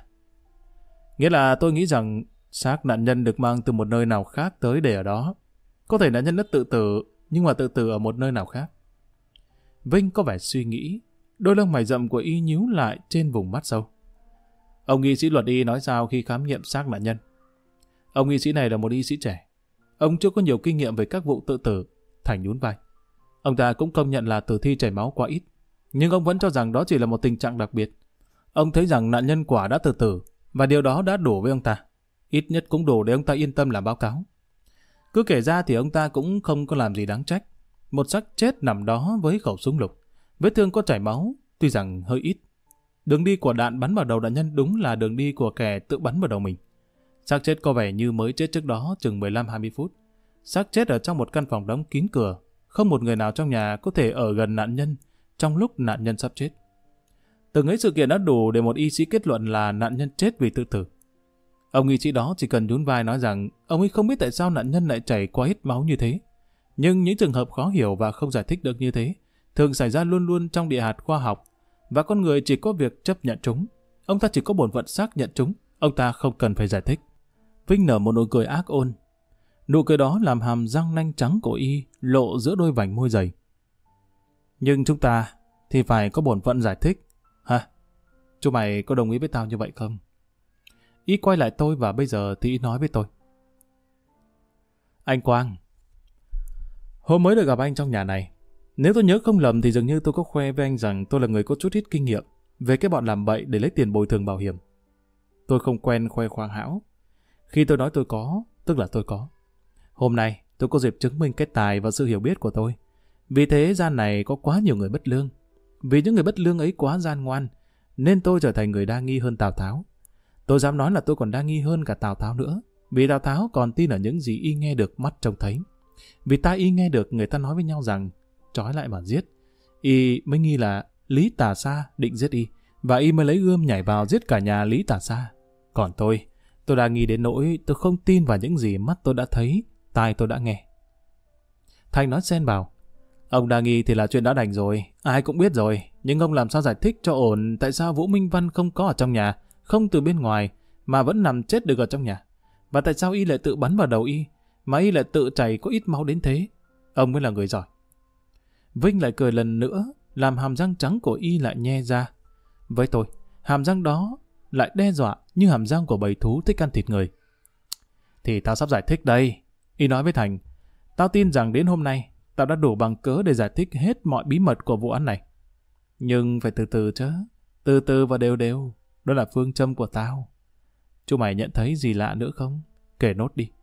Speaker 1: nghĩa là tôi nghĩ rằng xác nạn nhân được mang từ một nơi nào khác tới để ở đó. Có thể nạn nhân đã tự tử, nhưng mà tự tử ở một nơi nào khác. Vinh có vẻ suy nghĩ. Đôi lông mày rậm của y nhíu lại trên vùng mắt sâu. Ông y sĩ luật y nói sao khi khám nghiệm xác nạn nhân? Ông y sĩ này là một y sĩ trẻ. Ông chưa có nhiều kinh nghiệm về các vụ tự tử. Thành nhún vai. Ông ta cũng công nhận là tử thi chảy máu quá ít. Nhưng ông vẫn cho rằng đó chỉ là một tình trạng đặc biệt. Ông thấy rằng nạn nhân quả đã tự tử, và điều đó đã đủ với ông ta. Ít nhất cũng đủ để ông ta yên tâm làm báo cáo. Cứ kể ra thì ông ta cũng không có làm gì đáng trách. Một xác chết nằm đó với khẩu súng lục. Vết thương có chảy máu, tuy rằng hơi ít. Đường đi của đạn bắn vào đầu nạn nhân đúng là đường đi của kẻ tự bắn vào đầu mình. Xác chết có vẻ như mới chết trước đó chừng 15-20 phút. Xác chết ở trong một căn phòng đóng kín cửa. Không một người nào trong nhà có thể ở gần nạn nhân trong lúc nạn nhân sắp chết. Từng ấy sự kiện đã đủ để một y sĩ kết luận là nạn nhân chết vì tự tử. Ông y sĩ đó chỉ cần nhún vai nói rằng ông ấy không biết tại sao nạn nhân lại chảy quá ít máu như thế. Nhưng những trường hợp khó hiểu và không giải thích được như thế thường xảy ra luôn luôn trong địa hạt khoa học, và con người chỉ có việc chấp nhận chúng. Ông ta chỉ có bổn phận xác nhận chúng. Ông ta không cần phải giải thích. Vinh nở một nụ cười ác ôn. Nụ cười đó làm hàm răng nanh trắng của y lộ giữa đôi vành môi dày. Nhưng chúng ta thì phải có bổn phận giải thích. Hả? Chú mày có đồng ý với tao như vậy không? Y quay lại tôi và bây giờ thì y nói với tôi. Anh Quang, hôm mới được gặp anh trong nhà này. Nếu tôi nhớ không lầm thì dường như tôi có khoe với anh rằng tôi là người có chút ít kinh nghiệm về cái bọn làm bậy để lấy tiền bồi thường bảo hiểm. Tôi không quen khoe khoang hão. Khi tôi nói tôi có, tức là tôi có. Hôm nay tôi có dịp chứng minh cái tài và sự hiểu biết của tôi. Vì thế gian này có quá nhiều người bất lương. Vì những người bất lương ấy quá gian ngoan, nên tôi trở thành người đa nghi hơn Tào Tháo. Tôi dám nói là tôi còn đa nghi hơn cả Tào Tháo nữa. Vì Tào Tháo còn tin ở những gì y nghe được mắt trông thấy. Vì tai y nghe được người ta nói với nhau rằng trói lại mà giết. Y mới nghi là Lý Tà Sa định giết y, và y mới lấy gươm nhảy vào giết cả nhà Lý Tà Sa. Còn tôi đa nghi đến nỗi tôi không tin vào những gì mắt tôi đã thấy, tai tôi đã nghe. Thành nói xen vào. Ông đa nghi thì là chuyện đã đành rồi, ai cũng biết rồi. Nhưng ông làm sao giải thích cho ổn tại sao Vũ Minh Văn không có ở trong nhà, không từ bên ngoài, mà vẫn nằm chết được ở trong nhà? Và tại sao y lại tự bắn vào đầu y, mà y lại tự chảy có ít máu đến thế? Ông mới là người giỏi. Vinh lại cười lần nữa, làm hàm răng trắng của y lại nhe ra. Với tôi, hàm răng đó lại đe dọa như hàm răng của bầy thú thích ăn thịt người. Thì tao sắp giải thích đây. Y nói với Thành, tao tin rằng đến hôm nay, tao đã đủ bằng cớ để giải thích hết mọi bí mật của vụ án này. Nhưng phải từ từ chứ. Từ từ và đều đều. Đó là phương châm của tao. Chú mày nhận thấy gì lạ nữa không? Kể nốt đi.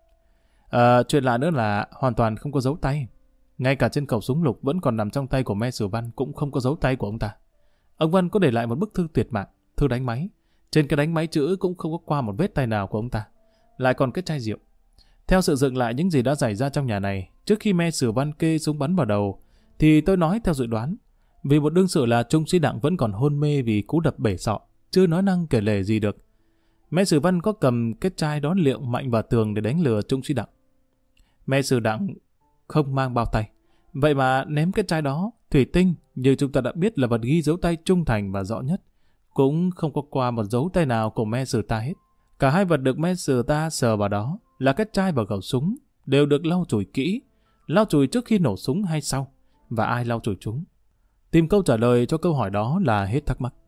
Speaker 1: Chuyện lạ nữa là hoàn toàn không có dấu tay. Ngay cả trên khẩu súng lục vẫn còn nằm trong tay của Me Sử Văn cũng không có dấu tay của ông ta. Ông Văn có để lại một bức thư tuyệt mạng, thư đánh máy. Trên cái đánh máy chữ cũng không có qua một vết tay nào của ông ta. Lại còn cái chai rượu. Theo sự dựng lại những gì đã xảy ra trong nhà này, trước khi Me Sử Văn kê súng bắn vào đầu, thì tôi nói theo dự đoán. Vì một đương sự là Trung Sĩ Đặng vẫn còn hôn mê vì cú đập bể sọ, chưa nói năng kể lể gì được. Me Sử Văn có cầm cái chai đón liệu mạnh vào tường để đánh lừa Trung Sĩ Đặng. Me Sử Đặng không mang bao tay, vậy mà ném cái chai đó, thủy tinh, như chúng ta đã biết là vật ghi dấu tay trung thành và rõ nhất, cũng không có qua một dấu tay nào của Me Sử ta hết. Cả hai vật được Me Sử ta sờ vào đó, là cái chai và khẩu súng, đều được lau chùi kỹ, lau chùi trước khi nổ súng hay sau, và ai lau chùi chúng. Tìm câu trả lời cho câu hỏi đó là hết thắc mắc.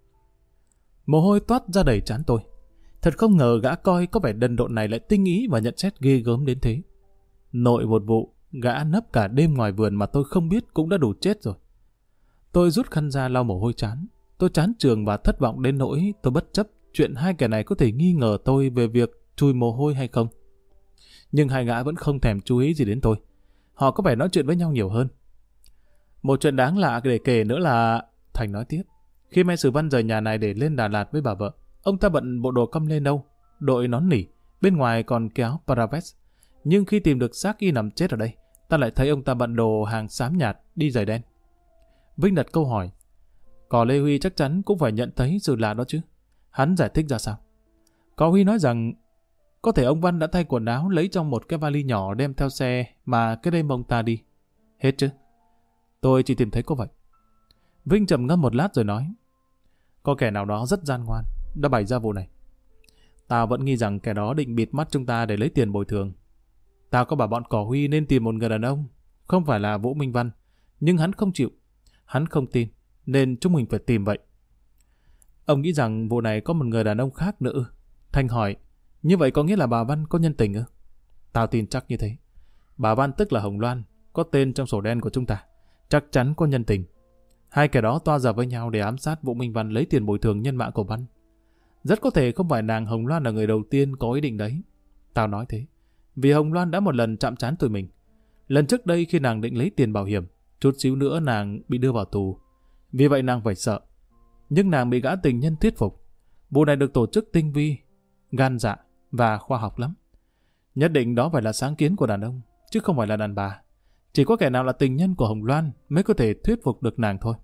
Speaker 1: Mồ hôi toát ra đầy trán tôi. Thật không ngờ gã coi có vẻ đần độn này lại tinh ý và nhận xét ghê gớm đến thế. Nội một vụ, gã nấp cả đêm ngoài vườn mà tôi không biết cũng đã đủ chết rồi. Tôi rút khăn ra lau mồ hôi trán. Tôi chán trường và thất vọng đến nỗi tôi bất chấp chuyện hai kẻ này có thể nghi ngờ tôi về việc chùi mồ hôi hay không. Nhưng hai gã vẫn không thèm chú ý gì đến tôi. Họ có vẻ nói chuyện với nhau nhiều hơn. Một chuyện đáng lạ để kể nữa là... Thành nói tiếp. Khi mẹ Sử Văn rời nhà này để lên Đà Lạt với bà vợ, ông ta bận bộ đồ cong lên đâu, đội nón nỉ, bên ngoài còn kéo Paravet. Nhưng khi tìm được xác y nằm chết ở đây, ta lại thấy ông ta bận đồ hàng xám nhạt, đi giày đen. Vinh đặt câu hỏi. Cò Lê Huy chắc chắn cũng phải nhận thấy sự lạ đó chứ. Hắn giải thích ra sao? Cò Huy nói rằng có thể ông Văn đã thay quần áo lấy trong một cái vali nhỏ đem theo xe mà cái đêm ông ta đi. Hết chứ? Tôi chỉ tìm thấy có vậy. Vinh trầm ngâm một lát rồi nói. Có kẻ nào đó rất gian ngoan đã bày ra vụ này. Tao vẫn nghi rằng kẻ đó định bịt mắt chúng ta để lấy tiền bồi thường. Tao có bảo bọn Cò Huy nên tìm một người đàn ông, không phải là Vũ Minh Văn, nhưng hắn không chịu. Hắn không tin, nên chúng mình phải tìm vậy. Ông nghĩ rằng vụ này có một người đàn ông khác nữa. Thanh hỏi, như vậy có nghĩa là bà Văn có nhân tình ư? Tao tin chắc như thế. Bà Văn tức là Hồng Loan, có tên trong sổ đen của chúng ta, chắc chắn có nhân tình. Hai kẻ đó toa dập với nhau để ám sát Vũ Minh Văn lấy tiền bồi thường nhân mạng của Văn. Rất có thể không phải nàng Hồng Loan là người đầu tiên có ý định đấy. Tao nói thế, vì Hồng Loan đã một lần chạm trán tụi mình. Lần trước đây khi nàng định lấy tiền bảo hiểm, chút xíu nữa nàng bị đưa vào tù. Vì vậy nàng phải sợ. Nhưng nàng bị gã tình nhân thuyết phục. Vụ này được tổ chức tinh vi, gan dạ và khoa học lắm. Nhất định đó phải là sáng kiến của đàn ông, chứ không phải là đàn bà. Chỉ có kẻ nào là tình nhân của Hồng Loan mới có thể thuyết phục được nàng thôi.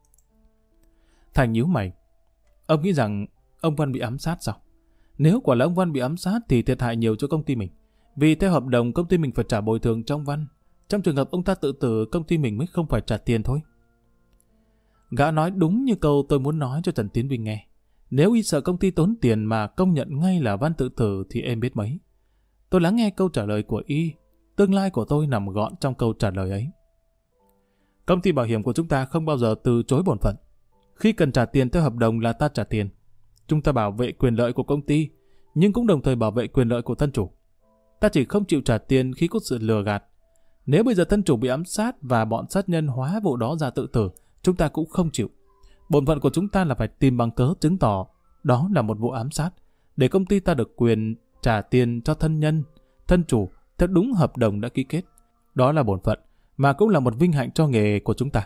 Speaker 1: Thành nhíu mày. Ông nghĩ rằng ông Văn bị ám sát sao? Nếu quả là ông Văn bị ám sát thì thiệt hại nhiều cho công ty mình. Vì theo hợp đồng công ty mình phải trả bồi thường cho ông Văn. Trong trường hợp ông ta tự tử, công ty mình mới không phải trả tiền thôi. Gã nói đúng như câu tôi muốn nói cho Trần Tiến Vinh nghe. Nếu y sợ công ty tốn tiền mà công nhận ngay là Văn tự tử thì em biết mấy. Tôi lắng nghe câu trả lời của y. Tương lai của tôi nằm gọn trong câu trả lời ấy. Công ty bảo hiểm của chúng ta không bao giờ từ chối bổn phận. Khi cần trả tiền theo hợp đồng là ta trả tiền. Chúng ta bảo vệ quyền lợi của công ty, nhưng cũng đồng thời bảo vệ quyền lợi của thân chủ. Ta chỉ không chịu trả tiền khi có sự lừa gạt. Nếu bây giờ thân chủ bị ám sát và bọn sát nhân hóa vụ đó ra tự tử, chúng ta cũng không chịu. Bổn phận của chúng ta là phải tìm bằng cớ chứng tỏ đó là một vụ ám sát, để công ty ta được quyền trả tiền cho thân nhân, thân chủ theo đúng hợp đồng đã ký kết. Đó là bổn phận, mà cũng là một vinh hạnh cho nghề của chúng ta.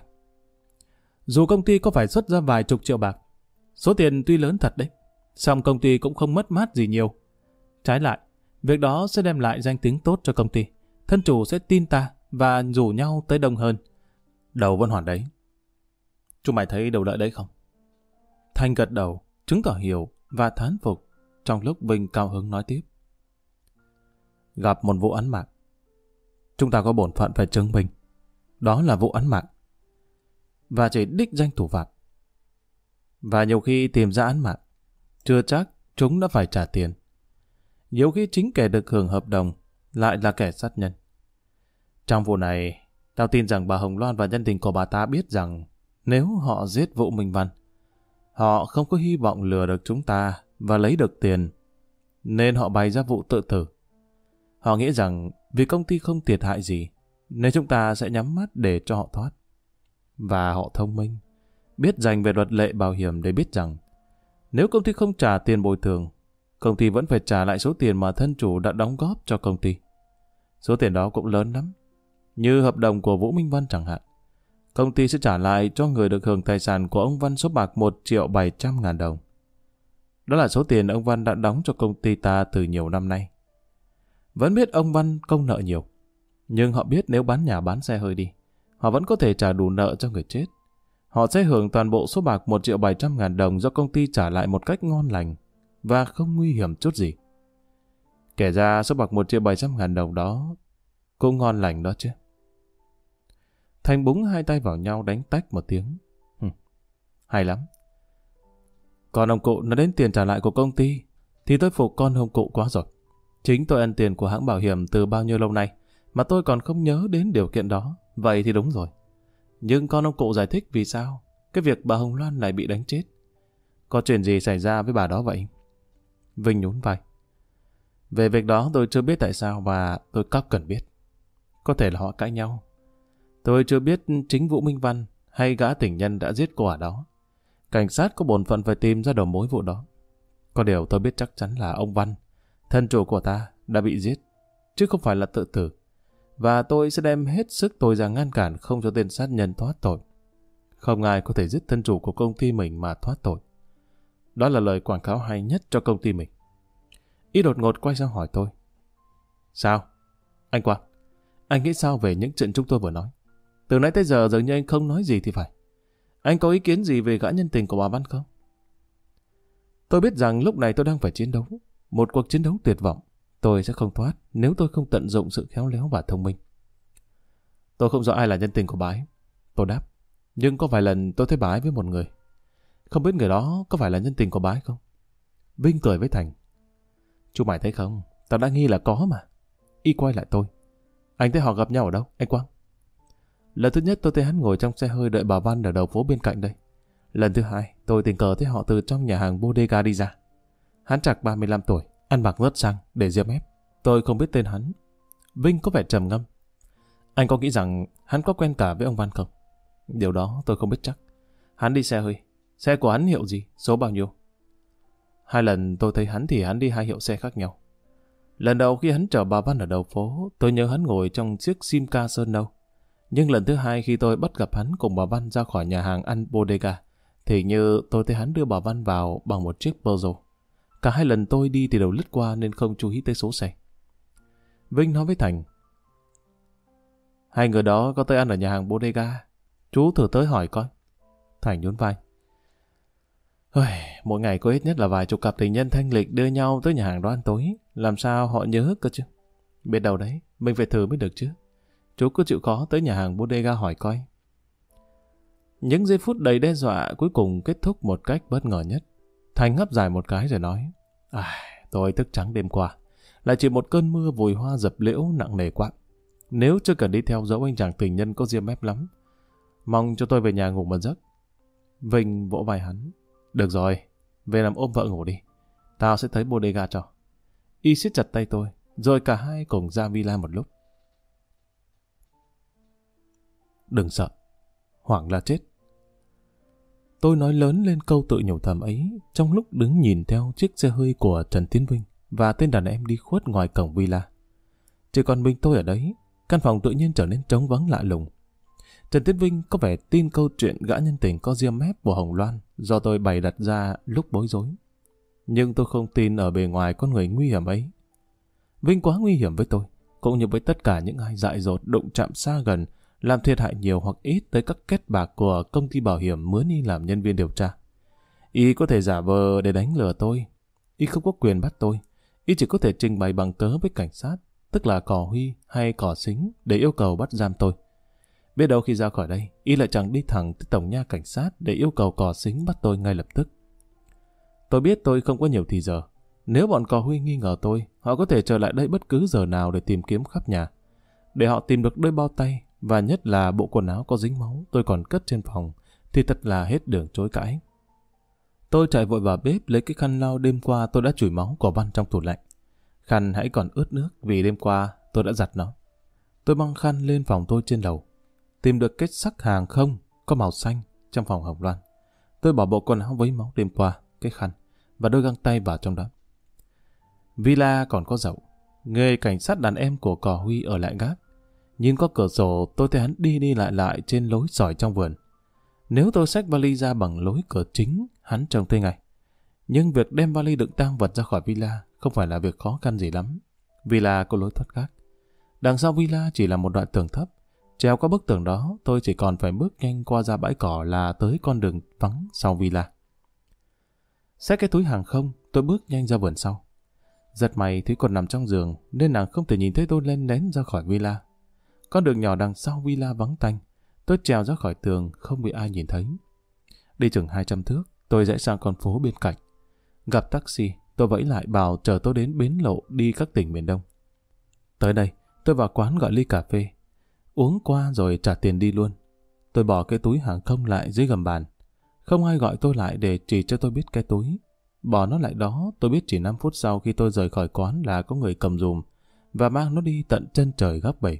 Speaker 1: Dù công ty có phải xuất ra vài chục triệu bạc, số tiền tuy lớn thật đấy, song công ty cũng không mất mát gì nhiều. Trái lại, việc đó sẽ đem lại danh tiếng tốt cho công ty. Thân chủ sẽ tin ta và rủ nhau tới đông hơn. Đầu vẫn hoàn đấy. Chúng mày thấy đầu đợi đấy không? Thanh gật đầu, chứng tỏ hiểu và thán phục, trong lúc Vinh cao hứng nói tiếp. Gặp một vụ án mạng, chúng ta có bổn phận phải chứng minh đó là vụ án mạng và chỉ đích danh thủ phạm. Và nhiều khi tìm ra án mạng, chưa chắc chúng đã phải trả tiền. Nhiều khi chính kẻ được hưởng hợp đồng lại là kẻ sát nhân. Trong vụ này, tao tin rằng bà Hồng Loan và nhân tình của bà ta biết rằng nếu họ giết Vũ Minh Văn, họ không có hy vọng lừa được chúng ta và lấy được tiền, nên họ bày ra vụ tự tử. Họ nghĩ rằng vì công ty không thiệt hại gì, nên chúng ta sẽ nhắm mắt để cho họ thoát. Và họ thông minh, biết dành về luật lệ bảo hiểm để biết rằng nếu công ty không trả tiền bồi thường, công ty vẫn phải trả lại số tiền mà thân chủ đã đóng góp cho công ty. Số tiền đó cũng lớn lắm. Như hợp đồng của Vũ Minh Văn chẳng hạn. Công ty sẽ trả lại cho người được hưởng tài sản của ông Văn số bạc 1.700.000 đồng. Đó là số tiền ông Văn đã đóng cho công ty ta từ nhiều năm nay. Vẫn biết ông Văn công nợ nhiều, nhưng họ biết nếu bán nhà bán xe hơi đi, họ vẫn có thể trả đủ nợ cho người chết. Họ sẽ hưởng toàn bộ số bạc 1.700.000 đồng do công ty trả lại một cách ngon lành và không nguy hiểm chút gì. Kể ra số bạc 1.700.000 đồng đó cũng ngon lành đó chứ. Thành búng hai tay vào nhau đánh tách một tiếng. Hay lắm. Còn ông cụ nói đến tiền trả lại của công ty thì tôi phục con ông cụ quá rồi. Chính tôi ăn tiền của hãng bảo hiểm từ bao nhiêu lâu nay mà tôi còn không nhớ đến điều kiện đó. Vậy thì đúng rồi. Nhưng con ông cụ giải thích vì sao cái việc bà Hồng Loan lại bị đánh chết. Có chuyện gì xảy ra với bà đó vậy? Vinh nhún vai. Về việc đó tôi chưa biết tại sao và tôi cóc cần biết. Có thể là họ cãi nhau. Tôi chưa biết chính Vũ Minh Văn hay gã tình nhân đã giết cô ở đó. Cảnh sát có bổn phận phải tìm ra đầu mối vụ đó. Có điều tôi biết chắc chắn là ông Văn, thân chủ của ta, đã bị giết, chứ không phải là tự tử. Và tôi sẽ đem hết sức tôi ra ngăn cản không cho tên sát nhân thoát tội. Không ai có thể giết thân chủ của công ty mình mà thoát tội. Đó là lời quảng cáo hay nhất cho công ty mình. Y đột ngột quay sang hỏi tôi. Sao? Anh Quang, anh nghĩ sao về những chuyện chúng tôi vừa nói? Từ nãy tới giờ dường như anh không nói gì thì phải. Anh có ý kiến gì về gã nhân tình của bà Văn không? Tôi biết rằng lúc này tôi đang phải chiến đấu. Một cuộc chiến đấu tuyệt vọng. Tôi sẽ không thoát nếu tôi không tận dụng sự khéo léo và thông minh. Tôi không rõ ai là nhân tình của bà ấy. Tôi đáp. Nhưng có vài lần tôi thấy bà ấy với một người. Không biết người đó có phải là nhân tình của bà ấy không? Vinh cười với Thành. Chú mày thấy không? Tao đã nghi là có mà. Y quay lại tôi. Anh thấy họ gặp nhau ở đâu, anh Quang? Lần thứ nhất tôi thấy hắn ngồi trong xe hơi đợi bà Văn ở đầu phố bên cạnh đây. Lần thứ hai, tôi tình cờ thấy họ từ trong nhà hàng Bodega đi ra. Hắn chạc 35 tuổi, ăn mặc rất sang, để ria mép. Tôi không biết tên hắn. Vinh có vẻ trầm ngâm. Anh có nghĩ rằng hắn có quen cả với ông Văn không? Điều đó tôi không biết chắc. Hắn đi xe hơi. Xe của hắn hiệu gì? Số bao nhiêu? 2 lần tôi thấy hắn thì hắn đi 2 hiệu xe khác nhau. Lần đầu khi hắn chở bà Văn ở đầu phố, tôi nhớ hắn ngồi trong chiếc Simca sơn nâu. Nhưng lần thứ 2 khi tôi bắt gặp hắn cùng bà Văn ra khỏi nhà hàng ăn Bodega, thì như tôi thấy hắn đưa bà Văn vào bằng một chiếc Peugeot. Cả 2 lần tôi đi thì đầu lướt qua nên không chú ý tới số xe. Vinh nói với Thành. 2 người đó có tới ăn ở nhà hàng Bodega. Chú thử tới hỏi coi. Thành nhún vai. Mỗi ngày có ít nhất là vài chục cặp tình nhân thanh lịch đưa nhau tới nhà hàng đó ăn tối. Làm sao họ nhớ cơ chứ? Biết đâu đấy, mình phải thử mới được chứ. Chú cứ chịu khó tới nhà hàng Bodega hỏi coi. Những giây phút đầy đe dọa cuối cùng kết thúc một cách bất ngờ nhất. Thành hấp dài một cái rồi nói. Tôi thức trắng đêm qua. Lại chỉ một cơn mưa vùi hoa dập liễu nặng nề quá. Nếu chưa cần đi theo dấu anh chàng tình nhân có ria mép lắm. Mong cho tôi về nhà ngủ một giấc. Vinh vỗ vai hắn. Được rồi, về làm ôm vợ ngủ đi. Tao sẽ tới Bodega cho. Y siết chặt tay tôi, rồi cả hai cùng ra villa một lúc. Đừng sợ, hoảng là chết. Tôi nói lớn lên câu tự nhủ thầm ấy trong lúc đứng nhìn theo chiếc xe hơi của Trần Tiến Vinh và tên đàn em đi khuất ngoài cổng villa. Chỉ còn mình tôi ở đấy, căn phòng tự nhiên trở nên trống vắng lạ lùng. Trần Tiến Vinh có vẻ tin câu chuyện gã nhân tình có ria mép của Hồng Loan do tôi bày đặt ra lúc bối rối. Nhưng tôi không tin ở bề ngoài con người nguy hiểm ấy. Vinh quá nguy hiểm với tôi, cũng như với tất cả những ai dại dột đụng chạm xa gần, làm thiệt hại nhiều hoặc ít tới các kết bạc của công ty bảo hiểm mướn y làm nhân viên điều tra. Y có thể giả vờ để đánh lừa tôi. Y không có quyền bắt tôi. Y chỉ có thể trình bày bằng cớ với cảnh sát, tức là Cỏ Huy hay Cỏ Sính, để yêu cầu bắt giam tôi. Biết đâu khi ra khỏi đây, Y lại chẳng đi thẳng tới tổng nha cảnh sát để yêu cầu Cỏ Sính bắt tôi ngay lập tức. Tôi biết tôi không có nhiều thì giờ. Nếu bọn Cỏ Huy nghi ngờ tôi, họ có thể trở lại đây bất cứ giờ nào để tìm kiếm khắp nhà. Để họ tìm được đôi bao tay, và nhất là bộ quần áo có dính máu tôi còn cất trên phòng, thì thật là hết đường chối cãi. Tôi chạy vội vào bếp lấy cái khăn lau đêm qua tôi đã chùi máu của Văn trong tủ lạnh. Khăn hãy còn ướt nước vì đêm qua tôi đã giặt nó. Tôi mang khăn lên phòng tôi trên lầu. Tìm được kết sắt hàng không có màu xanh trong phòng Hồng Loan. Tôi bỏ bộ quần áo với máu đêm qua, cái khăn và đôi găng tay vào trong đó. Villa còn có dậu. Người cảnh sát đàn em của Cỏ Huy ở lại gác. Nhìn qua cửa sổ tôi thấy hắn đi lại trên lối sỏi trong vườn. Nếu tôi xách vali ra bằng lối cửa chính, hắn trông thấy ngay. Nhưng việc đem vali đựng tang vật ra khỏi villa không phải là việc khó khăn gì lắm. Villa có lối thoát gác. Đằng sau villa chỉ là một đoạn tường thấp. Trèo qua bức tường đó, tôi chỉ còn phải bước nhanh qua ra bãi cỏ là tới con đường vắng sau villa. Xách cái túi hàng không, tôi bước nhanh ra vườn sau. Giật may Thúy còn nằm trong giường nên nàng không thể nhìn thấy tôi len lén ra khỏi villa. Con đường nhỏ đằng sau villa vắng tanh. Tôi trèo ra khỏi tường không bị ai nhìn thấy. Đi chừng 200 thước, tôi rẽ sang con phố bên cạnh. Gặp taxi, tôi vẫy lại bảo chở tôi đến bến lộ đi các tỉnh miền Đông. Tới đây, tôi vào quán gọi ly cà phê. Uống qua rồi trả tiền đi luôn. Tôi bỏ cái túi hàng không lại dưới gầm bàn. Không ai gọi tôi lại để chỉ cho tôi biết cái túi. Bỏ nó lại đó, tôi biết chỉ 5 phút sau khi tôi rời khỏi quán là có người cầm dùm và mang nó đi tận chân trời góc 7.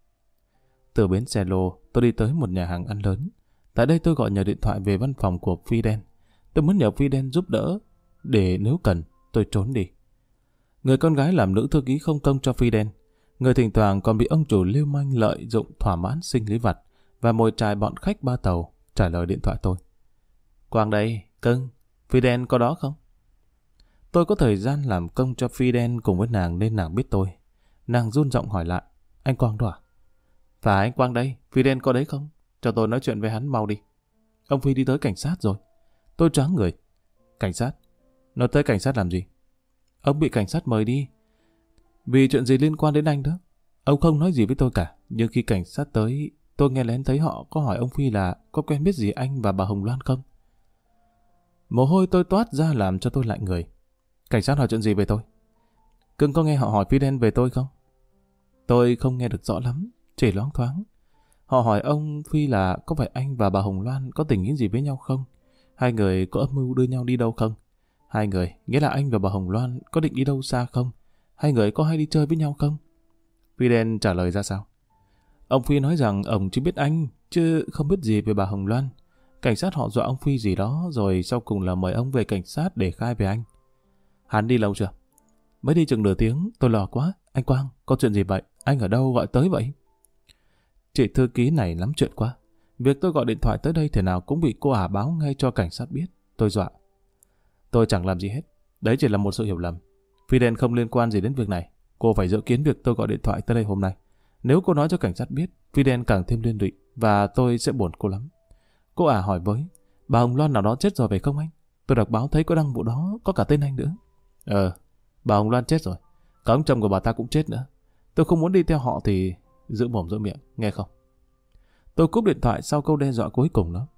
Speaker 1: Từ bến xe lô, tôi đi tới một nhà hàng ăn lớn. Tại đây tôi gọi nhờ điện thoại về văn phòng của Fidel. Tôi muốn nhờ Fidel giúp đỡ để nếu cần, tôi trốn đi. Người con gái làm nữ thư ký không công cho Fidel. Người thỉnh thoảng còn bị ông chủ lưu manh lợi dụng thỏa mãn sinh lý vật và mồi chài bọn khách ba tàu trả lời điện thoại tôi. Quang đây, cưng, Fidel có đó không? Tôi có thời gian làm công cho Fidel cùng với nàng nên nàng biết tôi. Nàng run giọng hỏi lại, anh Quang đó à? Phải anh Quang đây, Fidel có đấy không? Cho tôi nói chuyện với hắn mau đi. Ông Phi đi tới cảnh sát rồi. Tôi choáng người. Cảnh sát? Nó tới cảnh sát làm gì? Ông bị cảnh sát mời đi. Vì chuyện gì liên quan đến anh đó? Ông không nói gì với tôi cả. Nhưng khi cảnh sát tới, tôi nghe lén thấy họ có hỏi ông Phi là có quen biết gì anh và bà Hồng Loan không? Mồ hôi tôi toát ra làm cho tôi lạnh người. Cảnh sát hỏi chuyện gì về tôi? Cưng có nghe họ hỏi Fidel về tôi không? Tôi không nghe được rõ lắm, chỉ loáng thoáng. Họ hỏi ông Phi là có phải anh và bà Hồng Loan có tình ý gì với nhau không? Hai người có âm mưu đưa nhau đi đâu không? Hai người, nghĩa là anh và bà Hồng Loan có định đi đâu xa không? Hai người có hay đi chơi với nhau không? Fidel trả lời ra sao? Ông Phi nói rằng ông chỉ biết anh, chứ không biết gì về bà Hồng Loan. Cảnh sát họ dọa ông Phi gì đó, rồi sau cùng là mời ông về cảnh sát để khai về anh. Hắn đi lâu chưa? Mới đi chừng nửa tiếng, tôi lo quá. Anh Quang, có chuyện gì vậy? Anh ở đâu gọi tới vậy? Chị thư ký này lắm chuyện quá. Việc tôi gọi điện thoại tới đây thế nào cũng bị cô ả báo ngay cho cảnh sát biết. Tôi dọa. Tôi chẳng làm gì hết. Đấy chỉ là một sự hiểu lầm. Fidel không liên quan gì đến việc này. Cô phải dự kiến việc tôi gọi điện thoại tới đây hôm nay. Nếu cô nói cho cảnh sát biết, Fidel càng thêm liên lụy và tôi sẽ buồn cô lắm. Cô ả hỏi với, bà Hồng Loan nào đó chết rồi phải không anh? Tôi đọc báo thấy có đăng vụ đó, có cả tên anh nữa. Bà Hồng Loan chết rồi. Cả ông chồng của bà ta cũng chết nữa. Tôi không muốn đi theo họ thì giữ mồm giữ miệng, nghe không? Tôi cúp điện thoại sau câu đe dọa cuối cùng đó.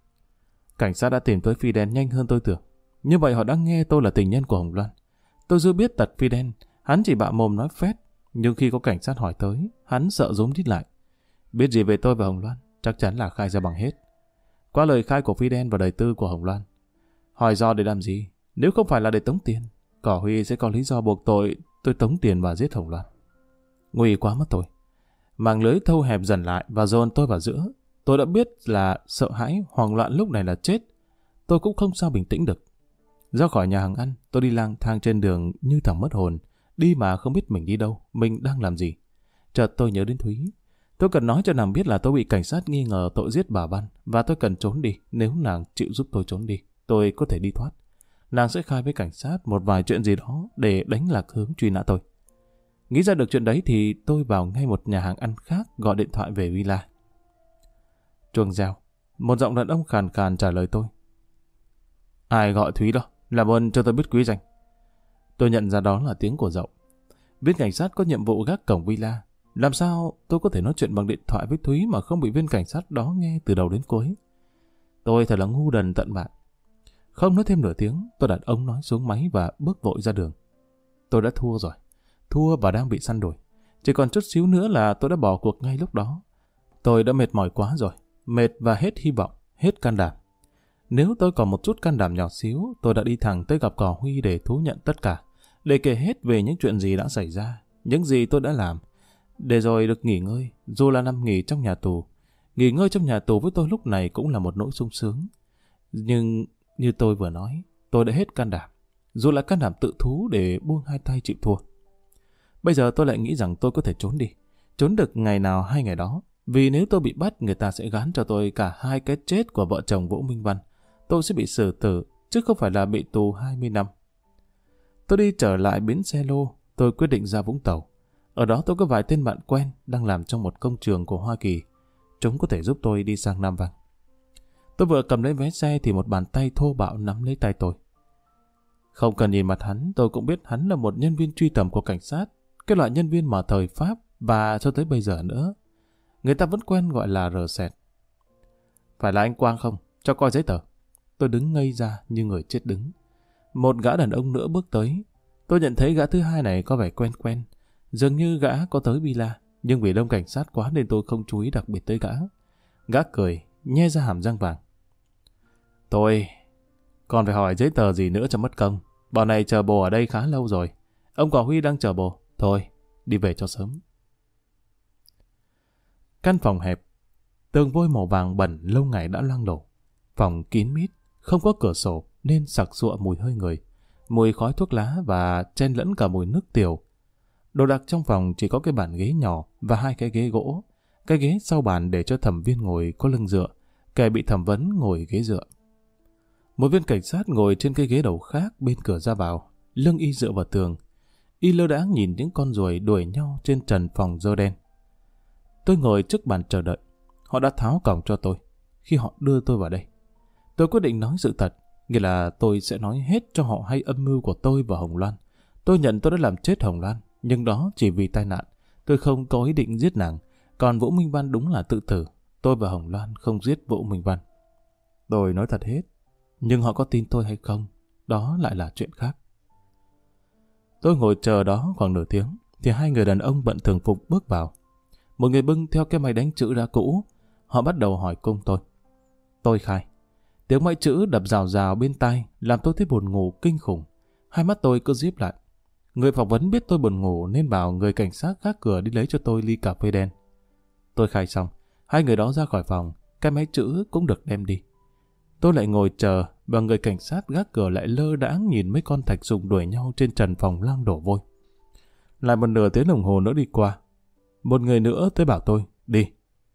Speaker 1: Cảnh sát đã tìm tới Fidel nhanh hơn tôi tưởng. Như vậy họ đã nghe tôi là tình nhân của Hồng Loan. Tôi dư biết tật Fidel, hắn chỉ bạ mồm nói phét. Nhưng khi có cảnh sát hỏi tới, hắn sợ rúm rít lại. Biết gì về tôi và Hồng Loan, chắc chắn là khai ra bằng hết. Qua lời khai của Fidel và đời tư của Hồng Loan. Hỏi do để làm gì? Nếu không phải là để tống tiền, Cỏ Huy sẽ có lý do buộc tôi tống tiền và giết Hồng Loan. Nguy quá mất tôi. Màng lưới thâu hẹp dần lại và dồn tôi vào giữa. Tôi đã biết là sợ hãi, hoảng loạn lúc này là chết. Tôi cũng không sao bình tĩnh được. Ra khỏi nhà hàng ăn, tôi đi lang thang trên đường như thằng mất hồn. Đi mà không biết mình đi đâu, mình đang làm gì. Chợt tôi nhớ đến Thúy. Tôi cần nói cho nàng biết là tôi bị cảnh sát nghi ngờ tội giết bà Văn và tôi cần trốn đi. Nếu nàng chịu giúp tôi trốn đi, tôi có thể đi thoát. Nàng sẽ khai với cảnh sát một vài chuyện gì đó để đánh lạc hướng truy nã tôi. Nghĩ ra được chuyện đấy thì tôi vào ngay một nhà hàng ăn khác gọi điện thoại về villa. Chuông reo. Một giọng đàn ông khàn khàn trả lời tôi. Ai gọi Thúy đó? Làm ơn cho tôi biết quý danh. Tôi nhận ra đó là tiếng của Dậu. Viên cảnh sát có nhiệm vụ gác cổng villa. Làm sao tôi có thể nói chuyện bằng điện thoại với Thúy mà không bị viên cảnh sát đó nghe từ đầu đến cuối? Tôi thật là ngu đần tận bại. Không nói thêm nửa tiếng, tôi đặt ống nói xuống máy và bước vội ra đường. Tôi đã thua rồi. Thua và đang bị săn đuổi. Chỉ còn chút xíu nữa là tôi đã bỏ cuộc ngay lúc đó. Tôi đã mệt mỏi quá rồi. Mệt và hết hy vọng, hết can đảm. Nếu tôi còn một chút can đảm nhỏ xíu, tôi đã đi thẳng tới gặp Cỏ Huy để thú nhận tất cả. Để kể hết về những chuyện gì đã xảy ra, những gì tôi đã làm. Để rồi được nghỉ ngơi, dù là nằm nghỉ trong nhà tù. Nghỉ ngơi trong nhà tù với tôi lúc này cũng là một nỗi sung sướng. Nhưng như tôi vừa nói, tôi đã hết can đảm. Dù là can đảm tự thú để buông hai tay chịu thua. Bây giờ tôi lại nghĩ rằng tôi có thể trốn đi. Trốn được ngày nào hay ngày đó. Vì nếu tôi bị bắt, người ta sẽ gán cho tôi cả hai cái chết của vợ chồng Vũ Minh Văn. Tôi sẽ bị xử tử, chứ không phải là bị tù 20 năm. Tôi đi trở lại bến xe lô, tôi quyết định ra Vũng Tàu. Ở đó tôi có vài tên bạn quen đang làm trong một công trường của Hoa Kỳ. Chúng có thể giúp tôi đi sang Nam Vang. Tôi vừa cầm lấy vé xe thì một bàn tay thô bạo nắm lấy tay tôi. Không cần nhìn mặt hắn, tôi cũng biết hắn là một nhân viên truy tầm của cảnh sát. Cái loại nhân viên mà thời Pháp và cho tới bây giờ nữa. Người ta vẫn quen gọi là rờ-sẹt. Phải là anh Quang không? Cho coi giấy tờ. Tôi đứng ngây ra như người chết đứng. Một gã đàn ông nữa bước tới. Tôi nhận thấy gã thứ hai này có vẻ quen quen. Dường như gã có tới villa, nhưng vì đông cảnh sát quá nên tôi không chú ý đặc biệt tới gã. Gã cười, nhe ra hàm răng vàng. Tôi còn phải hỏi giấy tờ gì nữa cho mất công. Bọn này chờ bồ ở đây khá lâu rồi. Ông quả Huy đang chờ bồ. Thôi, đi về cho sớm. Căn phòng hẹp, tường vôi màu vàng bẩn lâu ngày đã loang lổ. Phòng kín mít, không có cửa sổ nên sặc sụa mùi hơi người, mùi khói thuốc lá và chen lẫn cả mùi nước tiểu. Đồ đạc trong phòng chỉ có cái bàn ghế nhỏ và 2 cái ghế gỗ. Cái ghế sau bàn để cho thẩm viên ngồi có lưng dựa, kẻ bị thẩm vấn ngồi ghế dựa. Một viên cảnh sát ngồi trên cái ghế đầu khác bên cửa ra vào, lưng y dựa vào tường. Y lơ đãng nhìn những con ruồi đuổi nhau trên trần phòng dơ đen. Tôi ngồi trước bàn chờ đợi. Họ đã tháo còng cho tôi khi họ đưa tôi vào đây. Tôi quyết định nói sự thật, nghĩa là tôi sẽ nói hết cho họ hay âm mưu của tôi và Hồng Loan. Tôi nhận tôi đã làm chết Hồng Loan, nhưng đó chỉ vì tai nạn. Tôi không có ý định giết nàng. Còn Vũ Minh Văn đúng là tự tử. Tôi và Hồng Loan không giết Vũ Minh Văn. Tôi nói thật hết. Nhưng họ có tin tôi hay không, đó lại là chuyện khác. Tôi ngồi chờ đó khoảng nửa tiếng, thì 2 người đàn ông bận thường phục bước vào. Một người bưng theo cái máy đánh chữ đã cũ. Họ bắt đầu hỏi cung tôi. Tôi khai. Tiếng máy chữ đập rào rào bên tai làm tôi thấy buồn ngủ kinh khủng. 2 mắt tôi cứ díp lại. Người phỏng vấn biết tôi buồn ngủ nên bảo người cảnh sát gác cửa đi lấy cho tôi ly cà phê đen. Tôi khai xong, 2 người đó ra khỏi phòng, cái máy chữ cũng được đem đi. Tôi lại ngồi chờ và người cảnh sát gác cửa lại lơ đãng nhìn mấy con thạch sùng đuổi nhau trên trần phòng loang đổ vôi. Lại một nửa tiếng đồng hồ nữa đi qua. Một người nữa tới bảo tôi, đi.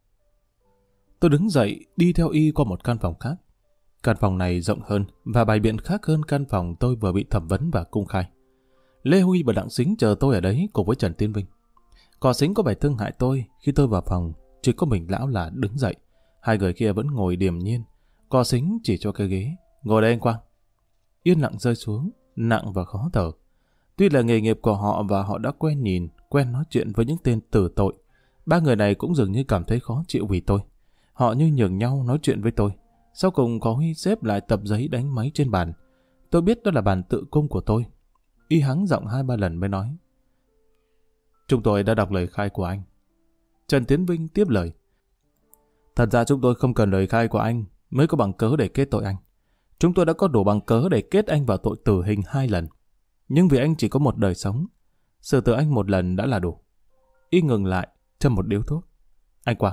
Speaker 1: Tôi đứng dậy, đi theo y qua một căn phòng khác. Căn phòng này rộng hơn và bày biện khác hơn căn phòng tôi vừa bị thẩm vấn và cung khai. Lê Huy và Đặng Sính chờ tôi ở đấy cùng với Trần Tiến Vinh. Cò Sính có vẻ thương hại tôi. Khi tôi vào phòng, chỉ có mình lão là đứng dậy. 2 người kia vẫn ngồi điềm nhiên. Cò Sính chỉ cho cái ghế. Ngồi đây anh Quang. Yên lặng rơi xuống, nặng và khó thở. Tuy là nghề nghiệp của họ và họ đã quen nhìn, quen nói chuyện với những tên tử tội, 3 người này cũng dường như cảm thấy khó chịu vì tôi. Họ như nhường nhau nói chuyện với tôi. Sau cùng có Huy xếp lại tập giấy đánh máy trên bàn. Tôi biết đó là bàn tự cung của tôi. Y hắng giọng 2-3 lần mới nói. Chúng tôi đã đọc lời khai của anh. Trần Tiến Vinh tiếp lời. Thật ra chúng tôi không cần lời khai của anh mới có bằng cớ để kết tội anh. Chúng tôi đã có đủ bằng cớ để kết anh vào tội tử hình 2 lần. Nhưng vì anh chỉ có một đời sống, xử tử anh 1 lần đã là đủ. Y ngừng lại, châm một điếu thuốc. Anh Quang.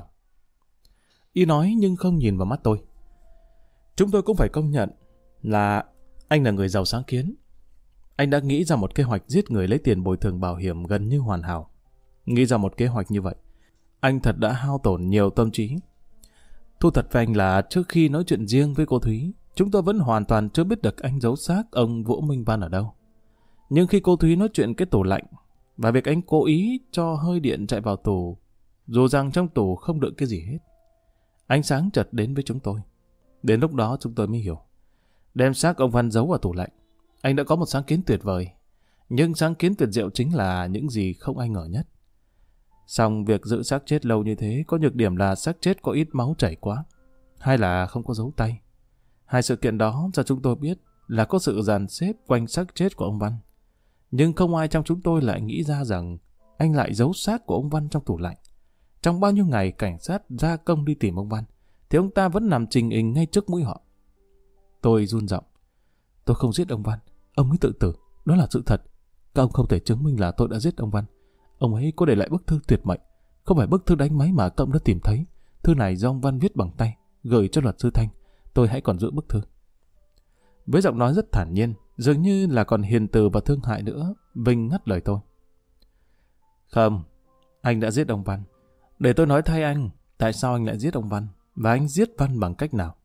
Speaker 1: Y nói nhưng không nhìn vào mắt tôi. Chúng tôi cũng phải công nhận là anh là người giàu sáng kiến. Anh đã nghĩ ra một kế hoạch giết người lấy tiền bồi thường bảo hiểm gần như hoàn hảo. Nghĩ ra một kế hoạch như vậy, anh thật đã hao tổn nhiều tâm trí. Thu thật với anh là trước khi nói chuyện riêng với cô Thúy, chúng tôi vẫn hoàn toàn chưa biết được anh giấu xác ông Vũ Minh Văn ở đâu. Nhưng khi cô Thúy nói chuyện cái tủ lạnh và việc anh cố ý cho hơi điện chạy vào tủ, dù rằng trong tủ không đựng cái gì hết, ánh sáng chợt đến với chúng tôi. Đến lúc đó chúng tôi mới hiểu. Đem xác ông Văn giấu vào tủ lạnh, anh đã có một sáng kiến tuyệt vời. Nhưng sáng kiến tuyệt diệu chính là những gì không ai ngờ nhất. Song việc giữ xác chết lâu như thế có nhược điểm là xác chết có ít máu chảy quá, hay là không có dấu tay. 2 sự kiện đó cho chúng tôi biết là có sự dàn xếp quanh xác chết của ông Văn. Nhưng không ai trong chúng tôi lại nghĩ ra rằng anh lại giấu xác của ông Văn trong tủ lạnh. Trong bao nhiêu ngày cảnh sát ra công đi tìm ông Văn, thì ông ta vẫn nằm trình hình ngay trước mũi họ. Tôi run giọng. Tôi không giết ông Văn, ông ấy tự tử, đó là sự thật. Các ông không thể chứng minh là tôi đã giết ông Văn. Ông ấy có để lại bức thư tuyệt mệnh, không phải bức thư đánh máy mà các ông đã tìm thấy. Thư này do ông Văn viết bằng tay, gửi cho luật sư Thanh. Tôi hãy còn giữ bức thư. Với giọng nói rất thản nhiên, dường như là còn hiền từ và thương hại nữa, Vinh ngắt lời tôi. Không, anh đã giết ông Văn. Để tôi nói thay anh, tại sao anh lại giết ông Văn, và anh giết Văn bằng cách nào?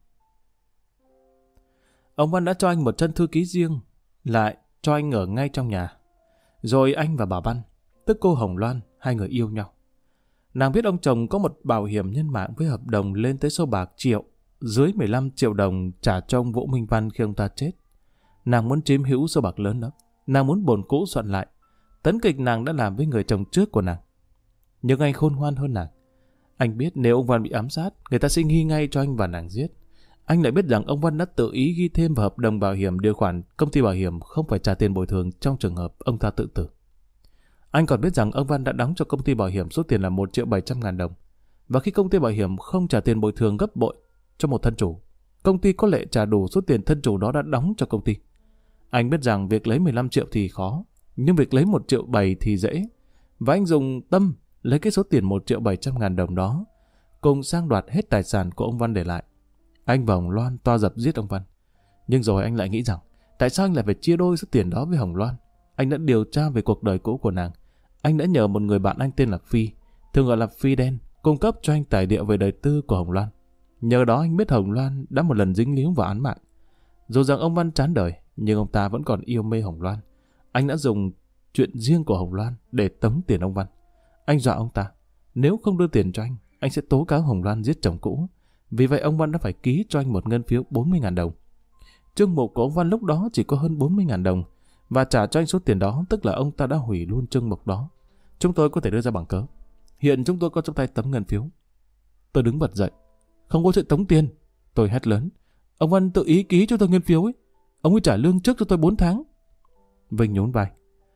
Speaker 1: Ông Văn đã cho anh một chân thư ký riêng, lại cho anh ở ngay trong nhà. Rồi anh và bà Văn, tức cô Hồng Loan, 2 người yêu nhau. Nàng biết ông chồng có một bảo hiểm nhân mạng với hợp đồng lên tới số bạc triệu, dưới 15 triệu đồng trả cho ông Vũ Minh Văn khi ông ta chết. Nàng muốn chiếm hữu số bạc lớn đó. Nàng muốn bổn cũ soạn lại. Tấn kịch nàng đã làm với người chồng trước của nàng. Nhưng anh khôn ngoan hơn nàng. Anh biết nếu ông Văn bị ám sát, người ta sẽ nghi ngay cho anh và nàng giết. Anh lại biết rằng ông Văn đã tự ý ghi thêm vào hợp đồng bảo hiểm điều khoản công ty bảo hiểm không phải trả tiền bồi thường trong trường hợp ông ta tự tử. Anh còn biết rằng ông Văn đã đóng cho công ty bảo hiểm số tiền là 1.700.000 đồng. Và khi công ty bảo hiểm không trả tiền bồi thường gấp bội cho một thân chủ, công ty có lệ trả đủ số tiền thân chủ đó đã đóng cho công ty. Anh biết rằng việc lấy 15 triệu thì khó, nhưng việc lấy 1,7 triệu thì dễ. Và anh dùng tâm lấy cái số tiền 1,7 triệu đồng đó, cùng sang đoạt hết tài sản của ông Văn để lại. Anh và Hồng Loan toa dập giết ông Văn. Nhưng rồi anh lại nghĩ rằng, tại sao anh lại phải chia đôi số tiền đó với Hồng Loan? Anh đã điều tra về cuộc đời cũ của nàng. Anh đã nhờ một người bạn anh tên là Phi, thường gọi là Phi Đen, cung cấp cho anh tài liệu về đời tư của Hồng Loan. Nhờ đó anh biết Hồng Loan đã một lần dính líu vào án mạng. Dù rằng ông Văn chán đời, nhưng ông ta vẫn còn yêu mê Hồng Loan. Anh đã dùng chuyện riêng của Hồng Loan để tống tiền ông Văn. Anh dọa ông ta, nếu không đưa tiền cho anh sẽ tố cáo Hồng Loan giết chồng cũ. Vì vậy ông Văn đã phải ký cho anh một ngân phiếu 40.000 đồng. Chương mục của ông Văn lúc đó chỉ có hơn 40.000 đồng, và trả cho anh số tiền đó, tức là ông ta đã hủy luôn chương mục đó. Chúng tôi có thể đưa ra bằng cớ. Hiện chúng tôi có trong tay tấm ngân phiếu. Tôi đứng bật dậy. Không có chuyện tống tiền. Tôi hét lớn. Ông Văn tự ý ký cho tôi ngân phiếu ấy. Ông ấy trả lương trước cho tôi 4 tháng. Vinh nhún vai.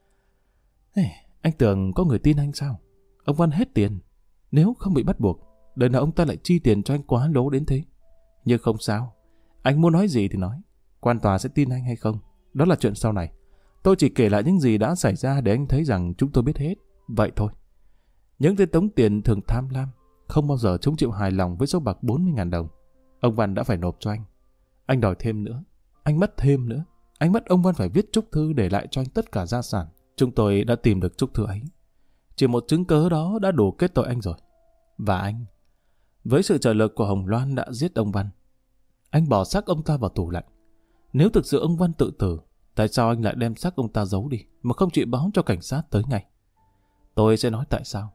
Speaker 1: Anh tưởng có người tin anh sao? Ông Văn hết tiền. Nếu không bị bắt buộc, đời nào ông ta lại chi tiền cho anh quá lố đến thế. Nhưng không sao. Anh muốn nói gì thì nói. Quan tòa sẽ tin anh hay không, đó là chuyện sau này. Tôi chỉ kể lại những gì đã xảy ra để anh thấy rằng chúng tôi biết hết. Vậy thôi. Những tên tống tiền thường tham lam, không bao giờ chúng chịu hài lòng với số bạc 40.000 đồng. Ông Văn đã phải nộp cho anh. Anh đòi thêm nữa. Anh mất thêm nữa. Anh bắt ông Văn phải viết chúc thư để lại cho anh tất cả gia sản. Chúng tôi đã tìm được chúc thư ấy. Chỉ một chứng cớ đó đã đủ kết tội anh rồi. Và anh, với sự trợ lực của Hồng Loan, đã giết ông Văn. Anh bỏ xác ông ta vào tủ lạnh. Nếu thực sự ông Văn tự tử, tại sao anh lại đem xác ông ta giấu đi mà không chịu báo cho cảnh sát tới ngay? Tôi sẽ nói tại sao.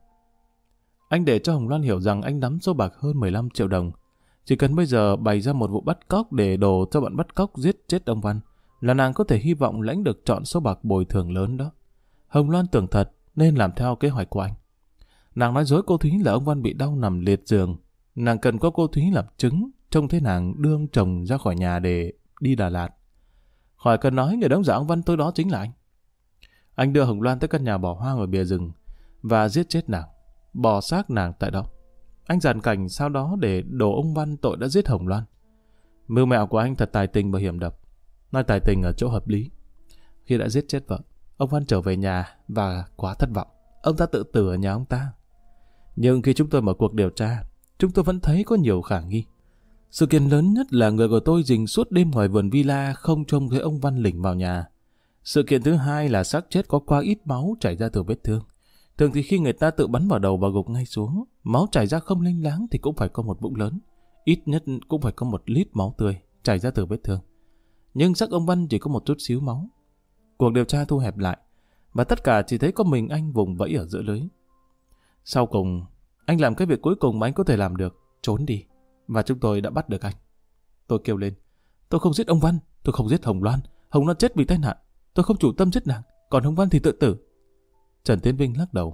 Speaker 1: Anh để cho Hồng Loan hiểu rằng anh nắm số bạc hơn 15 triệu đồng. Chỉ cần bây giờ bày ra một vụ bắt cóc để đổ cho bọn bắt cóc giết chết ông Văn, là nàng có thể hy vọng lãnh được trọn số bạc bồi thường lớn đó. Hồng Loan tưởng thật nên làm theo kế hoạch của anh. Nàng nói dối cô Thúy là ông Văn bị đau nằm liệt giường. Nàng cần có cô Thúy làm chứng, trông thấy nàng đưa ông chồng ra khỏi nhà để đi Đà Lạt. Khỏi cần nói, người đóng giả ông Văn tối đó chính là anh. Anh đưa Hồng Loan tới căn nhà bỏ hoang ở bìa rừng và giết chết nàng, bỏ xác nàng tại đó. Anh dàn cảnh sau đó để đổ ông Văn tội đã giết Hồng Loan. Mưu mẹo của anh thật tài tình và hiểm độc. Nói tài tình ở chỗ hợp lý. Khi đã giết chết vợ, ông Văn trở về nhà và quá thất vọng. Ông ta tự tử ở nhà ông ta. Nhưng khi chúng tôi mở cuộc điều tra, chúng tôi vẫn thấy có nhiều khả nghi. Sự kiện lớn nhất là người của tôi rình suốt đêm ngoài vườn villa không trông thấy ông Văn lỉnh vào nhà. Sự kiện thứ hai là xác chết có quá ít máu chảy ra từ vết thương. Thường thì khi người ta tự bắn vào đầu và gục ngay xuống, máu chảy ra không lênh láng thì cũng phải có một vũng lớn. Ít nhất cũng phải có 1 lít máu tươi chảy ra từ vết thương. Nhưng xác ông Văn chỉ có một chút xíu máu. Cuộc điều tra thu hẹp lại, và tất cả chỉ thấy có mình anh vùng vẫy ở giữa lưới. Sau cùng, anh làm cái việc cuối cùng mà anh có thể làm được, trốn đi. Và chúng tôi đã bắt được anh. Tôi kêu lên, tôi không giết ông Văn, tôi không giết Hồng Loan. Hồng Loan chết vì tai nạn, tôi không chủ tâm giết nàng, còn Hồng Văn thì tự tử. Trần Tiến Vinh lắc đầu.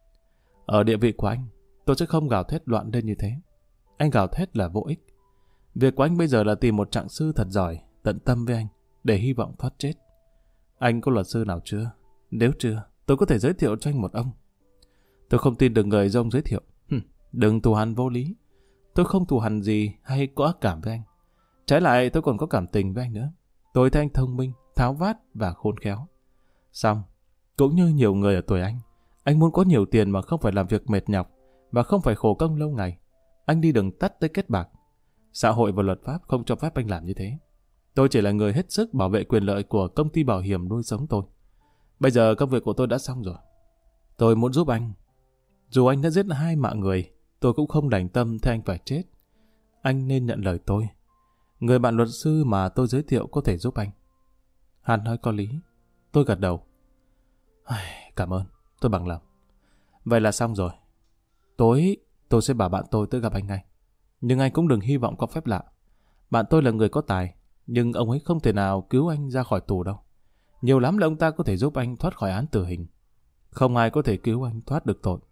Speaker 1: Ở địa vị của anh, tôi sẽ không gào thét loạn lên như thế. Anh gào thét là vô ích. Việc của anh bây giờ là tìm một trạng sư thật giỏi, tận tâm với anh, để hy vọng thoát chết. Anh có luật sư nào chưa? Nếu chưa, tôi có thể giới thiệu cho anh một ông. Tôi không tin được người do ông giới thiệu. Đừng thù hằn vô lý. Tôi không thù hằn gì hay có ác cảm với anh. Trái lại, tôi còn có cảm tình với anh nữa. Tôi thấy anh thông minh, tháo vát và khôn khéo. Xong, cũng như nhiều người ở tuổi anh muốn có nhiều tiền mà không phải làm việc mệt nhọc và không phải khổ công lâu ngày. Anh đi đường tắt tới kết bạc. Xã hội và luật pháp không cho phép anh làm như thế. Tôi chỉ là người hết sức bảo vệ quyền lợi của công ty bảo hiểm nuôi sống tôi. Bây giờ công việc của tôi đã xong rồi. Tôi muốn giúp anh. Dù anh đã giết 2 mạng người, tôi cũng không đành tâm thấy anh phải chết. Anh nên nhận lời tôi. Người bạn luật sư mà tôi giới thiệu có thể giúp anh. Hắn nói có lý. Tôi gật đầu. Cảm ơn, tôi bằng lòng. Vậy là xong rồi. Tối tôi sẽ bảo bạn tôi tới gặp anh ngay. Nhưng anh cũng đừng hy vọng có phép lạ. Bạn tôi là người có tài, nhưng ông ấy không thể nào cứu anh ra khỏi tù đâu. Nhiều lắm là ông ta có thể giúp anh thoát khỏi án tử hình. Không ai có thể cứu anh thoát được tội.